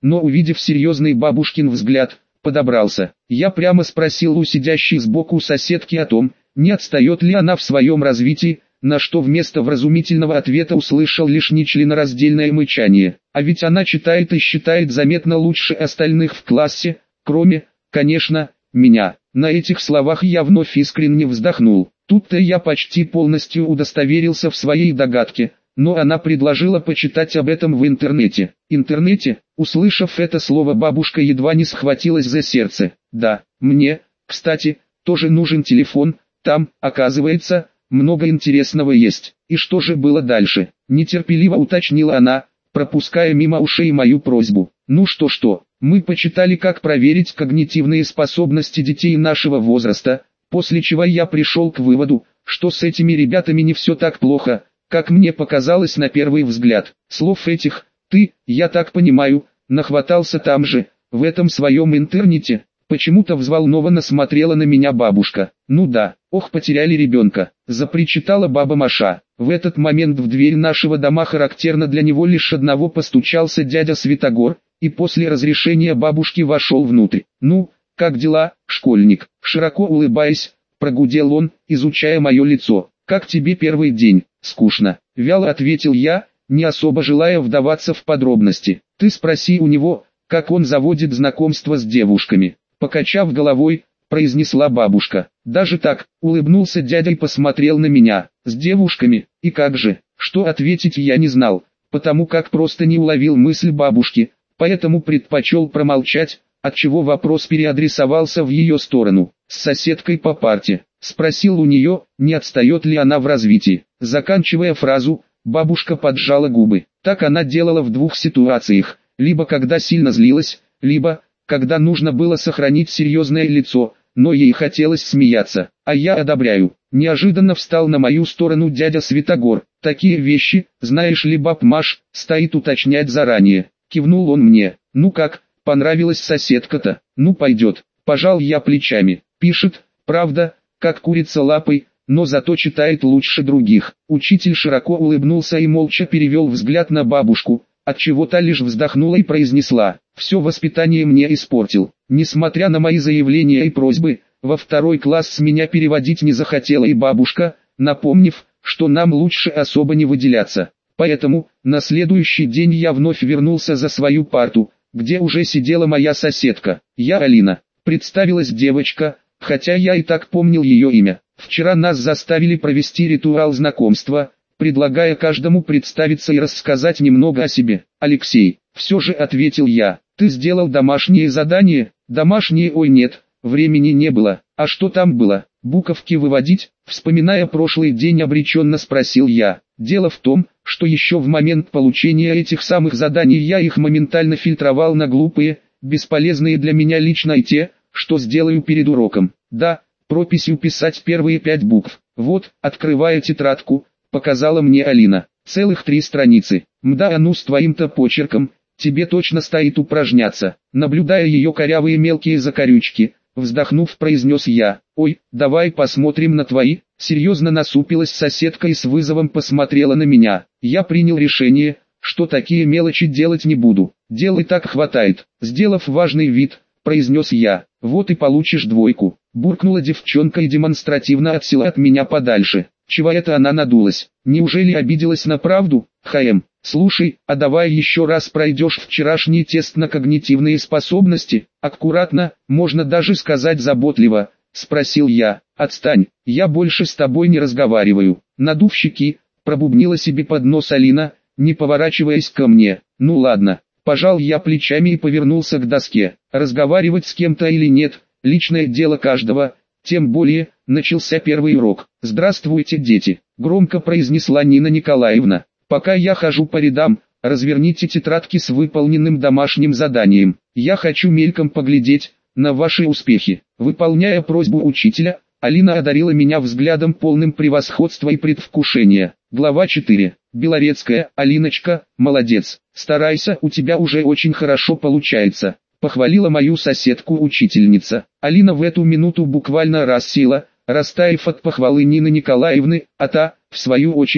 но увидев серьезный бабушкин взгляд, подобрался. Я прямо спросил у сидящей сбоку соседки о том, не отстает ли она в своем развитии, на что вместо вразумительного ответа услышал лишь нечленораздельное мычание. А ведь она читает и считает заметно лучше остальных в классе, кроме, конечно, меня. На этих словах я вновь искренне вздохнул. Тут-то я почти полностью удостоверился в своей догадке, но она предложила почитать об этом в интернете. Интернете, услышав это слово, бабушка едва не схватилась за сердце. Да, мне, кстати, тоже нужен телефон, там, оказывается, много интересного есть. И что же было дальше? Нетерпеливо уточнила она, пропуская мимо ушей мою просьбу. Ну что, мы почитали, как проверить когнитивные способности детей нашего возраста, после чего я пришел к выводу, что с этими ребятами не все так плохо, как мне показалось на первый взгляд. Слов этих «ты», я так понимаю, нахватался там же, в этом своем интернете. Почему-то взволнованно смотрела на меня бабушка. Ну да, ох, потеряли ребенка, запричитала баба Маша. В этот момент в дверь нашего дома характерно для него лишь одного постучался дядя Святогор, и после разрешения бабушки вошел внутрь. Ну, как дела, школьник? Широко улыбаясь, прогудел он, изучая мое лицо. Как тебе первый день? Скучно, вяло ответил я, не особо желая вдаваться в подробности. Ты спроси у него, как он заводит знакомство с девушками. Покачав головой, произнесла бабушка. Даже так, улыбнулся дядя и посмотрел на меня. С девушками, и как же? Что ответить я не знал, потому как просто не уловил мысль бабушки, поэтому предпочел промолчать, отчего вопрос переадресовался в ее сторону. С соседкой по парте. Спросил у нее, не отстает ли она в развитии. Заканчивая фразу, бабушка поджала губы. Так она делала в двух ситуациях, либо когда сильно злилась, либо когда нужно было сохранить серьезное лицо, но ей хотелось смеяться. А я одобряю. Неожиданно встал на мою сторону дядя Святогор. Такие вещи, знаешь ли, баб Маш, стоит уточнять заранее. Кивнул он мне. Ну как, понравилась соседка-то? Ну пойдет. Пожал я плечами. Пишет, правда, как курица лапой, но зато читает лучше других. Учитель широко улыбнулся и молча перевел взгляд на бабушку, отчего та лишь вздохнула и произнесла: «Все воспитание мне испортил». Несмотря на мои заявления и просьбы, во второй класс с меня переводить не захотела и бабушка, напомнив, что нам лучше особо не выделяться. Поэтому, на следующий день я вновь вернулся за свою парту, где уже сидела моя соседка. Я Алина. Представилась девочка, хотя я и так помнил ее имя. Вчера нас заставили провести ритуал знакомства, предлагая каждому представиться и рассказать немного о себе. «Алексей», все же ответил я, — «ты сделал домашнее задание?» «Домашнее, ой, нет, времени не было». «А что там было? Буковки выводить?» Вспоминая прошлый день, обреченно спросил я. Дело в том, что еще в момент получения этих самых заданий я их моментально фильтровал на глупые, бесполезные для меня лично и те, что сделаю перед уроком. Да, прописью писать первые 5 букв. Вот, открывая тетрадку, показала мне Алина. Целых 3 страницы. Мда, а ну с твоим-то почерком, тебе точно стоит упражняться. Наблюдая ее корявые мелкие закорючки, вздохнув, произнес я: «Ой, давай посмотрим на твои». Серьезно насупилась соседка и с вызовом посмотрела на меня. Я принял решение, что такие мелочи делать не буду. Дел и так хватает. Сделав важный вид, произнес я: «Вот и получишь 2». Буркнула девчонка и демонстративно отсела от меня подальше. Чего это она надулась? Неужели обиделась на правду? Слушай, а давай еще раз пройдешь вчерашний тест на когнитивные способности? Аккуратно, можно даже сказать заботливо, спросил я. Отстань, я больше с тобой не разговариваю. Надув щеки, пробубнила себе под нос Алина, не поворачиваясь ко мне. Ну ладно, пожал я плечами и повернулся к доске. Разговаривать с кем-то или нет, личное дело каждого. Тем более, начался первый урок. «Здравствуйте, дети», — громко произнесла Нина Николаевна. «Пока я хожу по рядам, разверните тетрадки с выполненным домашним заданием. Я хочу мельком поглядеть на ваши успехи». Выполняя просьбу учителя, Алина одарила меня взглядом полным превосходства и предвкушения. Глава 4. Белорецкая: «Алиночка, молодец, старайся, у тебя уже очень хорошо получается», — похвалила мою соседку учительница. Алина в эту минуту буквально рассела, растаяв от похвалы Нины Николаевны, а та, в свою очередь,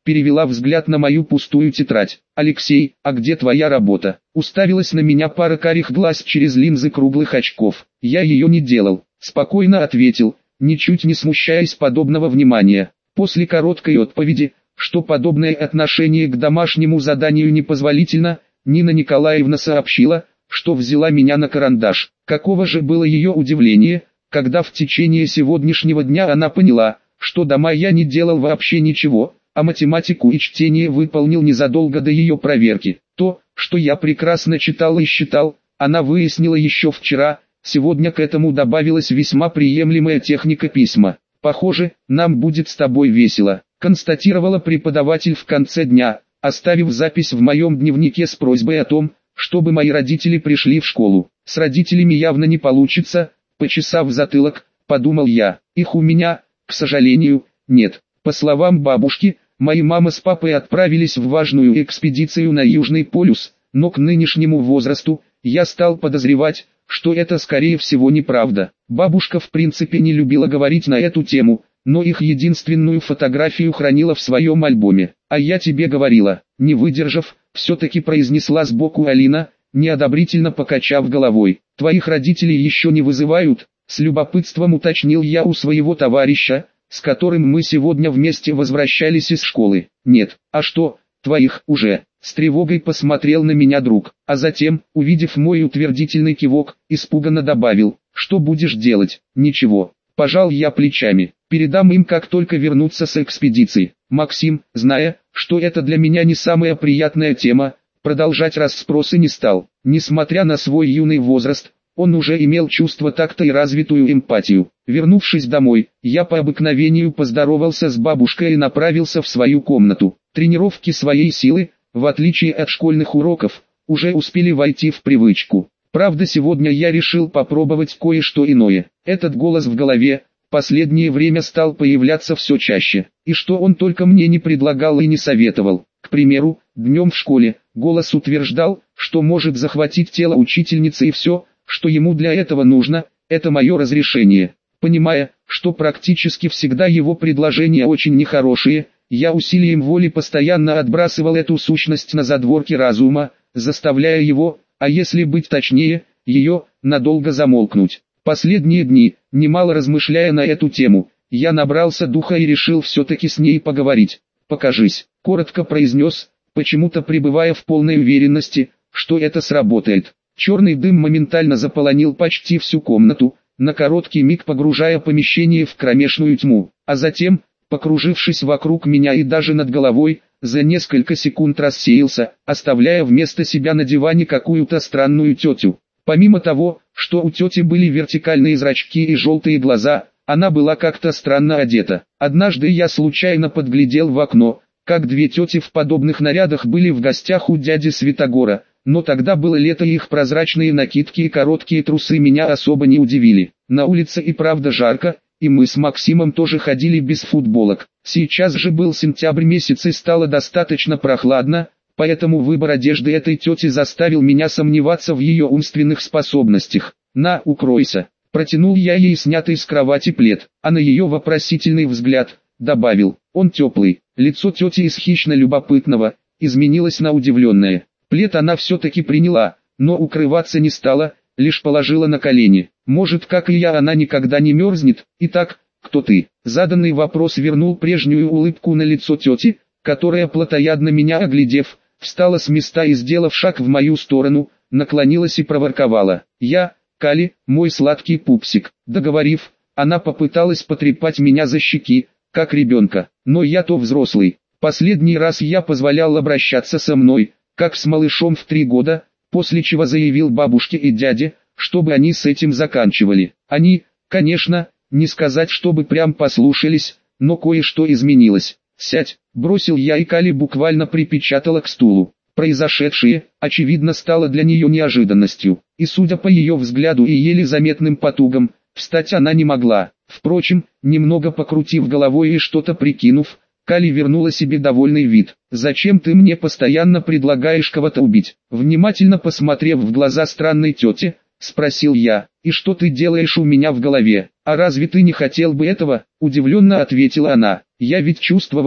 перевела взгляд на мою пустую тетрадь. «Алексей, а где твоя работа?» Уставилась на меня пара карих глаз через линзы круглых очков. «Я ее не делал», спокойно ответил, ничуть не смущаясь подобного внимания. После короткой отповеди, что подобное отношение к домашнему заданию непозволительно, Нина Николаевна сообщила, что взяла меня на карандаш. Каково же было ее удивление, когда в течение сегодняшнего дня она поняла, что дома я не делал вообще ничего, а математику и чтение выполнил незадолго до ее проверки. То, что я прекрасно читал и считал, она выяснила еще вчера, сегодня к этому добавилась весьма приемлемая техника письма. «Похоже, нам будет с тобой весело», констатировала преподаватель в конце дня, оставив запись в моем дневнике с просьбой о том, чтобы мои родители пришли в школу. С родителями явно не получится, почесав затылок, подумал я. Их у меня, к сожалению, нет. По словам бабушки, мои мама с папой отправились в важную экспедицию на Южный полюс, но к нынешнему возрасту, я стал подозревать, что это скорее всего неправда. Бабушка в принципе не любила говорить на эту тему, но их единственную фотографию хранила в своем альбоме. «А я тебе говорила», не выдержав, все-таки произнесла сбоку Алина, неодобрительно покачав головой. «Твоих родителей еще не вызывают?» С любопытством уточнил я у своего товарища, с которым мы сегодня вместе возвращались из школы. «Нет, а что, твоих уже?» С тревогой посмотрел на меня друг, а затем, увидев мой утвердительный кивок, испуганно добавил: «Что будешь делать?» «Ничего». Пожал я плечами. «Передам им, как только вернутся с экспедиции». Максим, зная, что это для меня не самая приятная тема, продолжать расспросы не стал. Несмотря на свой юный возраст, он уже имел чувство такта и развитую эмпатию. Вернувшись домой, я по обыкновению поздоровался с бабушкой и направился в свою комнату. Тренировки своей силы, в отличие от школьных уроков, уже успели войти в привычку. Правда, сегодня я решил попробовать кое-что иное. Этот голос в голове, последнее время стал появляться все чаще. И что он только мне не предлагал и не советовал. К примеру, днем в школе, голос утверждал, что может захватить тело учительницы и все, что ему для этого нужно, это мое разрешение. Понимая, что практически всегда его предложения очень нехорошие, я усилием воли постоянно отбрасывал эту сущность на задворки разума, заставляя его, а если быть точнее, ее, надолго замолкнуть. Последние дни, немало размышляя на эту тему, я набрался духа и решил все-таки с ней поговорить. «Покажись», — коротко произнес, почему-то пребывая в полной уверенности, что это сработает. Черный дым моментально заполонил почти всю комнату, на короткий миг погружая помещение в кромешную тьму, а затем, покружившись вокруг меня и даже над головой, за несколько секунд рассеялся, оставляя вместо себя на диване какую-то странную тетю. Помимо того, что у тети были вертикальные зрачки и желтые глаза, она была как-то странно одета. Однажды я случайно подглядел в окно, как две тети в подобных нарядах были в гостях у дяди Святогора, но тогда было лето и их прозрачные накидки и короткие трусы меня особо не удивили. На улице и правда жарко, и мы с Максимом тоже ходили без футболок. Сейчас же был сентябрь месяц и стало достаточно прохладно, поэтому выбор одежды этой тети заставил меня сомневаться в ее умственных способностях. «На, укройся», протянул я ей снятый с кровати плед, а на ее вопросительный взгляд, добавил: «Он теплый». Лицо тети из хищно-любопытного изменилось на удивленное. Плед она все-таки приняла, но укрываться не стала, лишь положила на колени. Может, как и я, она никогда не мерзнет. «Итак, кто ты?» Заданный вопрос вернул прежнюю улыбку на лицо тети, которая, плотоядно меня оглядев, встала с места и, сделав шаг в мою сторону, наклонилась и проворковала: «Я, Кали, мой сладкий пупсик». Договорив, она попыталась потрепать меня за щеки, как ребенка, но я-то взрослый. Последний раз я позволял обращаться со мной, как с малышом в 3 года, после чего заявил бабушке и дяде, чтобы они с этим заканчивали. Они, конечно, не сказать, чтобы прям послушались, но кое-что изменилось. «Сядь», бросил я, и Кали буквально припечатала к стулу. Произошедшее, очевидно, стало для нее неожиданностью, и судя по ее взгляду и еле заметным потугам, встать она не могла. Впрочем, немного покрутив головой и что-то прикинув, Кали вернула себе довольный вид. «Зачем ты мне постоянно предлагаешь кого-то убить?» Внимательно посмотрев в глаза странной тете, спросил я. «И что ты делаешь у меня в голове? А разве ты не хотел бы этого?» Удивленно ответила она. «Я ведь чувствовала,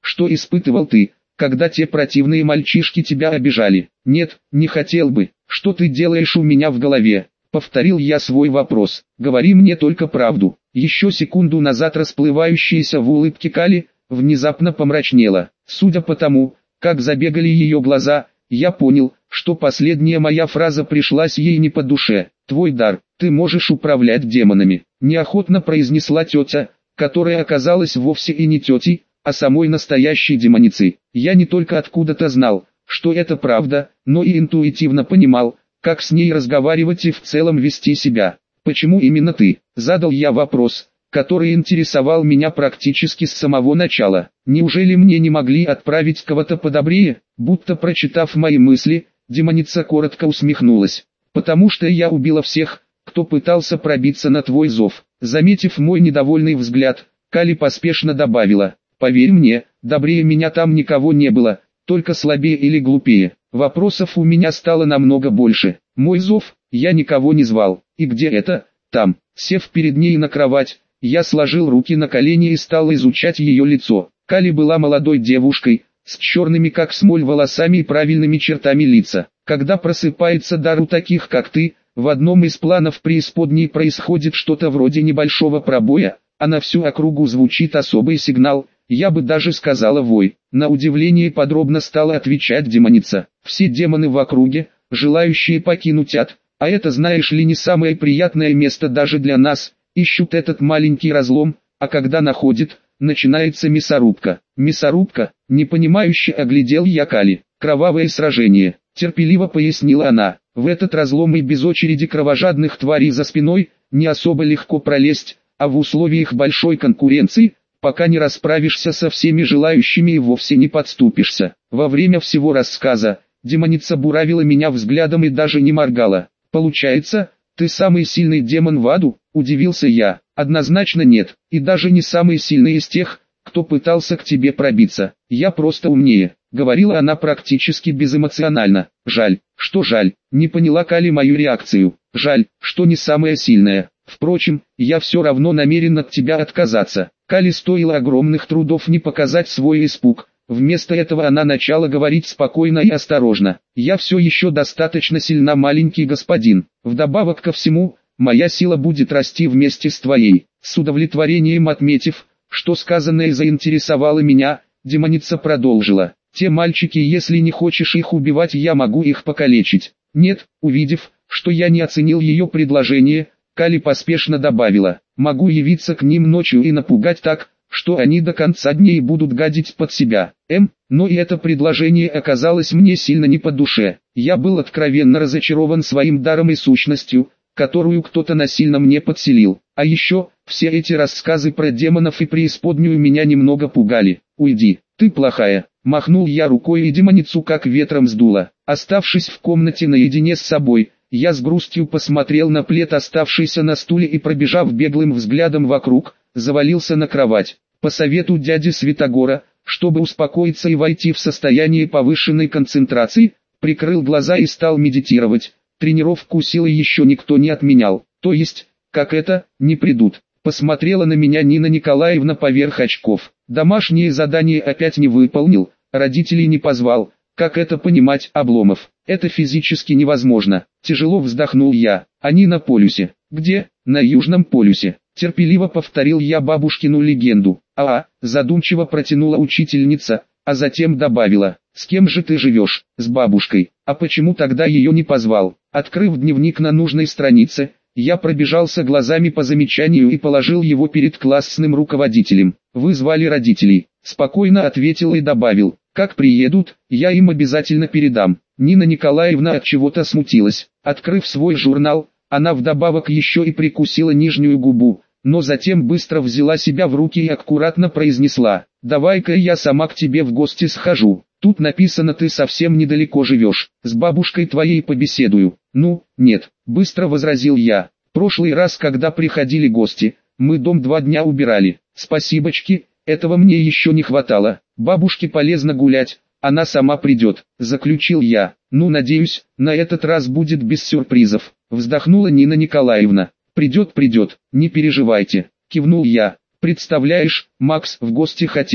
что испытывал ты, когда те противные мальчишки тебя обижали. Нет, не хотел бы. Что ты делаешь у меня в голове? Повторил я свой вопрос. Говори мне только правду. Еще секунду назад расплывающаяся в улыбке Кали внезапно помрачнела. Судя по тому, как забегали ее глаза, я понял, что последняя моя фраза пришлась ей не по душе. «Твой дар, ты можешь управлять демонами», – неохотно произнесла тетя, которая оказалась вовсе и не тетей, а самой настоящей демоницей. Я не только откуда-то знал, что это правда, но и интуитивно понимал, как с ней разговаривать и в целом вести себя. «Почему именно ты?» – задал я вопрос, который интересовал меня практически с самого начала. Неужели мне не могли отправить кого-то подобрее? Будто прочитав мои мысли, демоница коротко усмехнулась. «Потому что я убила всех, кто пытался пробиться на твой зов». Заметив мой недовольный взгляд, Кали поспешно добавила: «Поверь мне, добрее меня там никого не было, только слабее или глупее». Вопросов у меня стало намного больше. Мой зов, я никого не звал. И где это? Там. Сев перед ней на кровать, я сложил руки на колени и стал изучать ее лицо. Кали была молодой девушкой, с черными как смоль волосами и правильными чертами лица. Когда просыпается дар у таких как ты, в одном из планов преисподней происходит что-то вроде небольшого пробоя, а на всю округу звучит особый сигнал, я бы даже сказала вой. На удивление подробно стала отвечать демоница. Все демоны в округе, желающие покинуть ад, а это, знаешь ли, не самое приятное место даже для нас, ищут этот маленький разлом, а когда находят, начинается мясорубка. Мясорубка, непонимающе оглядел я Кали. Кровавое сражение, терпеливо пояснила она. В этот разлом и без очереди кровожадных тварей за спиной, не особо легко пролезть, а в условиях большой конкуренции, пока не расправишься со всеми желающими и вовсе не подступишься. Во время всего рассказа, демоница буравила меня взглядом и даже не моргала. «Получается, ты самый сильный демон в аду?» – удивился я. «Однозначно нет, и даже не самый сильный из тех, кто пытался к тебе пробиться. Я просто умнее», – говорила она практически безэмоционально. «Жаль». «Что жаль?» – не поняла Кали мою реакцию. «Жаль, что не самая сильная. Впрочем, я все равно намерен от тебя отказаться». Кали стоило огромных трудов не показать свой испуг. Вместо этого она начала говорить спокойно и осторожно. «Я все еще достаточно сильна, маленький господин. Вдобавок ко всему, моя сила будет расти вместе с твоей». С удовлетворением отметив, что сказанное заинтересовало меня, демоница продолжила: «Те мальчики, если не хочешь их убивать, я могу их покалечить». «Нет», увидев, что я не оценил ее предложение, Кали поспешно добавила: «Могу явиться к ним ночью и напугать так, что они до конца дней будут гадить под себя». Но и это предложение оказалось мне сильно не по душе. Я был откровенно разочарован своим даром и сущностью, которую кто-то насильно мне подселил. А еще, все эти рассказы про демонов и преисподнюю меня немного пугали. «Уйди, ты плохая», — махнул я рукой, и демоницу как ветром сдуло. Оставшись в комнате наедине с собой, я с грустью посмотрел на плед, оставшийся на стуле, и, пробежав беглым взглядом вокруг, завалился на кровать. По совету дяди Святогора, чтобы успокоиться и войти в состояние повышенной концентрации, прикрыл глаза и стал медитировать. Тренировку силы еще никто не отменял. То есть, как это, не придут? Посмотрела на меня Нина Николаевна поверх очков. Домашнее задание опять не выполнил, родителей не позвал. Как это понимать, Обломов? Это физически невозможно. Тяжело вздохнул я. Они на полюсе. Где? На Южном полюсе. Терпеливо повторил я бабушкину легенду. Задумчиво протянула учительница, а затем добавила: «С кем же ты живешь?» «С бабушкой». «А почему тогда ее не позвал?» Открыв дневник на нужной странице, я пробежался глазами по замечанию и положил его перед классным руководителем. «Вы звали родителей?» Спокойно ответил и добавил: «Как приедут, я им обязательно передам». Нина Николаевна от чего-то смутилась. Открыв свой журнал, она вдобавок еще и прикусила нижнюю губу, но затем быстро взяла себя в руки и аккуратно произнесла: «Давай-ка я сама к тебе в гости схожу. Тут написано, ты совсем недалеко живешь. С бабушкой твоей побеседую». «Ну, нет», быстро возразил я. «Прошлый раз, когда приходили гости, мы дом 2 дня убирали. Спасибочки, этого мне еще не хватало. Бабушке полезно гулять, она сама придет», заключил я. «Ну, надеюсь, на этот раз будет без сюрпризов», вздохнула Нина Николаевна. «Придет, не переживайте», кивнул я. «Представляешь, Макс в гости хотела.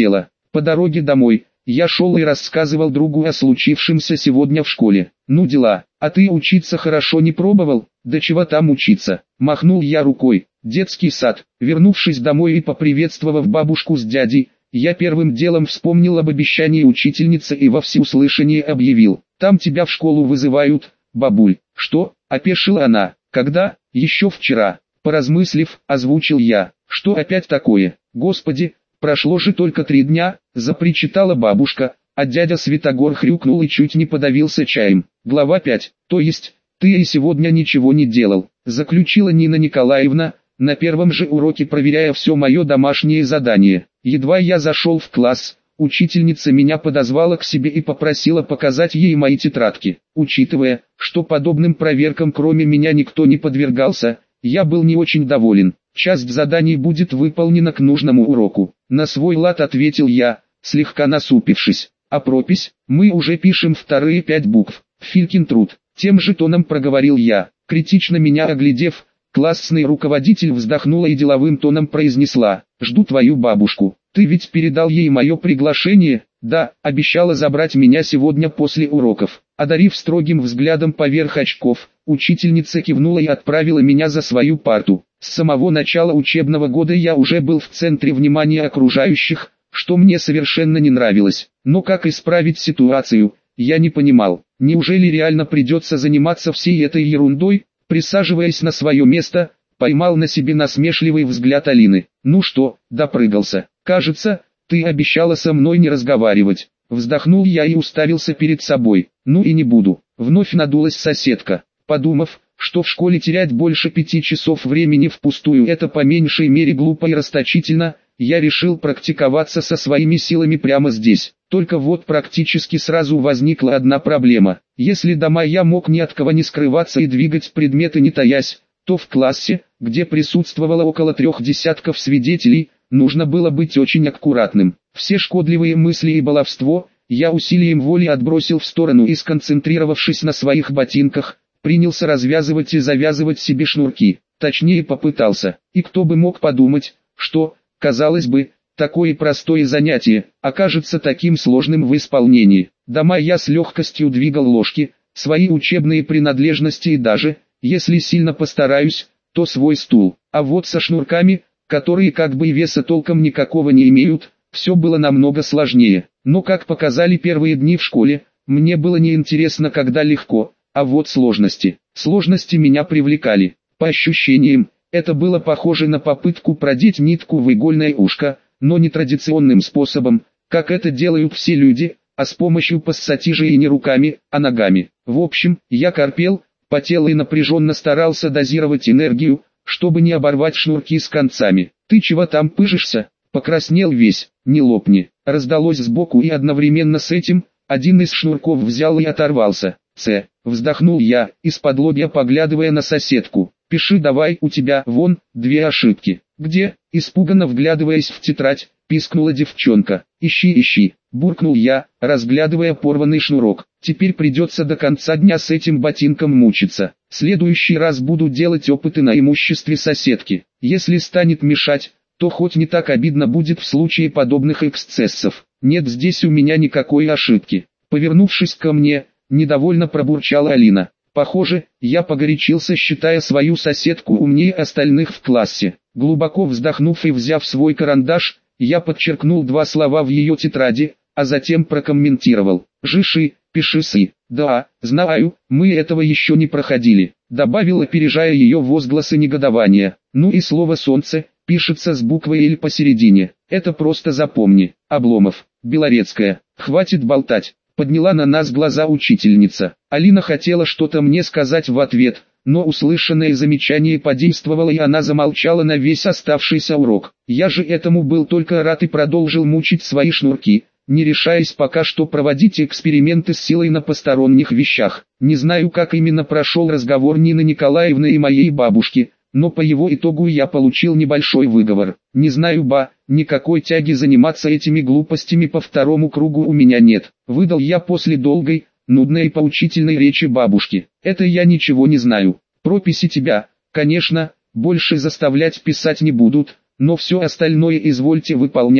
По дороге домой, я шел и рассказывал другу о случившемся сегодня в школе. Ну дела, а ты учиться хорошо не пробовал? Да чего там учиться? Махнул я рукой. Детский сад. Вернувшись домой и поприветствовав бабушку с дядей, я первым делом вспомнил об обещании учительницы и во всеуслышание объявил: «Там тебя в школу вызывают, бабуль». «Что?» – опешила она. «Когда?» «Еще вчера». Поразмыслив, озвучил я. «Что опять такое? Господи, прошло же только 3 дня», – запричитала бабушка, а дядя Святогор хрюкнул и чуть не подавился чаем. Глава 5. То есть, ты и сегодня ничего не делал, заключила Нина Николаевна, на первом же уроке проверяя все мое домашнее задание. Едва я зашел в класс, учительница меня подозвала к себе и попросила показать ей мои тетрадки. Учитывая, что подобным проверкам кроме меня никто не подвергался, я был не очень доволен. Часть заданий будет выполнена к нужному уроку. На свой лад ответил я, слегка насупившись. А пропись? Мы уже пишем вторые 5 букв. Филькин труд. Тем же тоном проговорил я. Критично меня оглядев, классный руководитель вздохнула и деловым тоном произнесла: «Жду твою бабушку. Ты ведь передал ей мое приглашение?» «Да, обещала забрать меня сегодня после уроков». Одарив строгим взглядом поверх очков, учительница кивнула и отправила меня за свою парту. С самого начала учебного года я уже был в центре внимания окружающих, что мне совершенно не нравилось. Но как исправить ситуацию, я не понимал. Неужели реально придется заниматься всей этой ерундой? Присаживаясь на свое место, поймал на себе насмешливый взгляд Алины. «Ну что, допрыгался? Кажется, ты обещала со мной не разговаривать». Вздохнул я и уставился перед собой. «Ну и не буду». Вновь надулась соседка. Подумав, что в школе терять больше 5 часов времени впустую — это по меньшей мере глупо и расточительно, я решил практиковаться со своими силами прямо здесь. Только вот практически сразу возникла одна проблема. Если дома я мог ни от кого не скрываться и двигать предметы не таясь, то в классе, где присутствовало около 3 десятков свидетелей, нужно было быть очень аккуратным. Все шкодливые мысли и баловство я усилием воли отбросил в сторону и, сконцентрировавшись на своих ботинках, принялся развязывать и завязывать себе шнурки. Точнее, попытался. И кто бы мог подумать, что, казалось бы, такое простое занятие окажется таким сложным в исполнении. Дома я с легкостью двигал ложки, свои учебные принадлежности и даже, если сильно постараюсь, то свой стул. А вот со шнурками, которые как бы и веса толком никакого не имеют, все было намного сложнее. Но как показали первые дни в школе, мне было не интересно, когда легко, а вот сложности. Сложности меня привлекали. По ощущениям, это было похоже на попытку продеть нитку в игольное ушко, но не традиционным способом, как это делают все люди, а с помощью пассатижа и не руками, а ногами. В общем, я корпел, потел и напряженно старался дозировать энергию, чтобы не оборвать шнурки с концами. «Ты чего там пыжишься? Покраснел весь, не лопни». Раздалось сбоку, и одновременно с этим один из шнурков взял и оторвался. Вздохнул я, из-под поглядывая на соседку. «Пиши давай, у тебя, вон, 2 ошибки». «Где?» – испуганно вглядываясь в тетрадь, пискнула девчонка. «Ищи», – буркнул я, разглядывая порванный шнурок. «Теперь придется до конца дня с этим ботинком мучиться. В следующий раз буду делать опыты на имуществе соседки. Если станет мешать, то хоть не так обидно будет в случае подобных эксцессов. Нет здесь у меня никакой ошибки». Повернувшись ко мне, недовольно пробурчала Алина. Похоже, я погорячился, считая свою соседку умнее остальных в классе. Глубоко вздохнув и взяв свой карандаш, я подчеркнул 2 слова в ее тетради, а затем прокомментировал. «Жиши, пиши сы». «Да, знаю, мы этого еще не проходили», добавил, опережая ее возгласы негодования. «Ну и слово «солнце» пишется с буквой «Л» посередине. Это просто запомни». Обломов, Белорецкая. «Хватит болтать». Подняла на нас глаза учительница. Алина хотела что-то мне сказать в ответ, но услышанное замечание подействовало, и она замолчала на весь оставшийся урок. Я же этому был только рад и продолжил мучить свои шнурки, не решаясь пока что проводить эксперименты с силой на посторонних вещах. Не знаю, как именно прошел разговор Нины Николаевны и моей бабушки, но по его итогу я получил небольшой выговор. Не знаю, никакой тяги заниматься этими глупостями по 2-му кругу у меня нет. Выдал я после долгой, нудной и поучительной речи бабушки. Это я ничего не знаю. Прописи тебя, конечно, больше заставлять писать не будут, но все остальное извольте выполнять.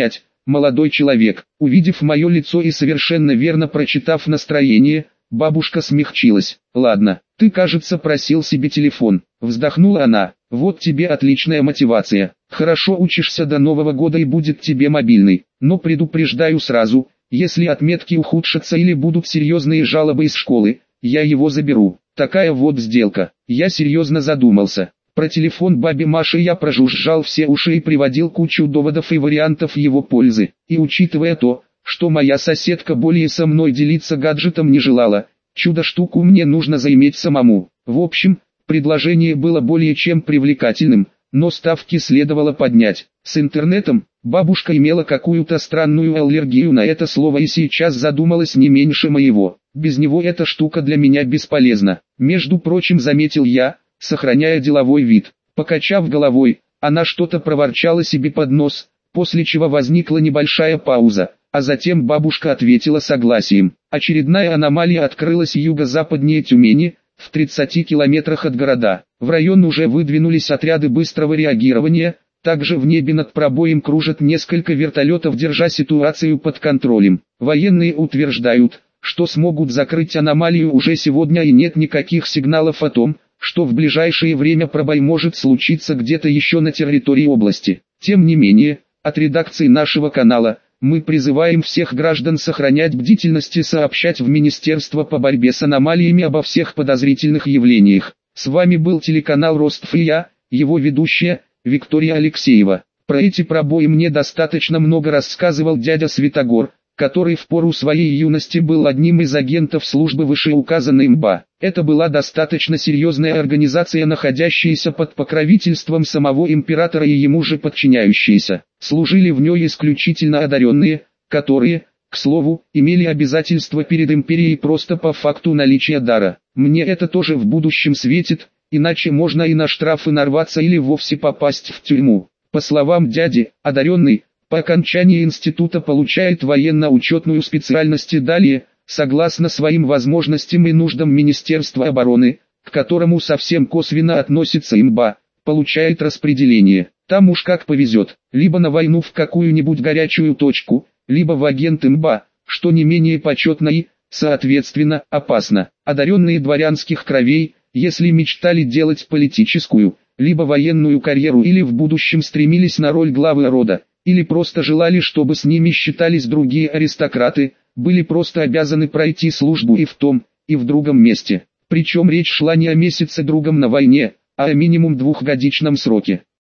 молодой человек». Увидев мое лицо и совершенно верно прочитав настроение, бабушка смягчилась. «Ладно, ты, кажется, просил себе телефон». Вздохнула она. «Вот тебе отличная мотивация. Хорошо учишься до Нового года и будет тебе мобильный. Но предупреждаю сразу, если отметки ухудшатся или будут серьезные жалобы из школы, я его заберу. Такая вот сделка». Я серьезно задумался. Про телефон бабе Маше я прожужжал все уши и приводил кучу доводов и вариантов его пользы. И учитывая то, что моя соседка более со мной делиться гаджетом не желала, чудо-штуку мне нужно заиметь самому. В общем, предложение было более чем привлекательным, но ставки следовало поднять. С интернетом бабушка имела какую-то странную аллергию на это слово и сейчас задумалась не меньше моего. Без него эта штука для меня бесполезна. Между прочим, заметил я, сохраняя деловой вид. Покачав головой, она что-то проворчала себе под нос, после чего возникла небольшая пауза, а затем бабушка ответила согласием. Очередная аномалия открылась юго-западнее Тюмени, в 30 километрах от города. В район уже выдвинулись отряды быстрого реагирования, также в небе над пробоем кружат несколько вертолетов, держа ситуацию под контролем. Военные утверждают, что смогут закрыть аномалию уже сегодня и нет никаких сигналов о том, что в ближайшее время пробой может случиться где-то еще на территории области. Тем не менее, от редакции нашего канала, мы призываем всех граждан сохранять бдительность и сообщать в Министерство по борьбе с аномалиями обо всех подозрительных явлениях. С вами был телеканал Ростов и я, его ведущая, Виктория Алексеева. Про эти пробои мне достаточно много рассказывал дядя Святогор, который в пору своей юности был одним из агентов службы вышеуказанной МБА. Это была достаточно серьезная организация, находящаяся под покровительством самого императора и ему же подчиняющаяся. Служили в ней исключительно одаренные, которые, к слову, имели обязательства перед империей просто по факту наличия дара. Мне это тоже в будущем светит, иначе можно и на штрафы нарваться или вовсе попасть в тюрьму. По словам дяди, одаренный, по окончании института получает военно-учетную специальность и далее, согласно своим возможностям и нуждам Министерства обороны, к которому совсем косвенно относится МБА, получает распределение. Там уж как повезет, либо на войну в какую-нибудь горячую точку, либо в агент МБА, что не менее почетно и, соответственно, опасно. Одаренные дворянских кровей, если мечтали делать политическую, либо военную карьеру или в будущем стремились на роль главы рода, или просто желали, чтобы с ними считались другие аристократы, были просто обязаны пройти службу и в том, и в другом месте. Причем речь шла не о месяце другом на войне, а о минимум двухгодичном сроке.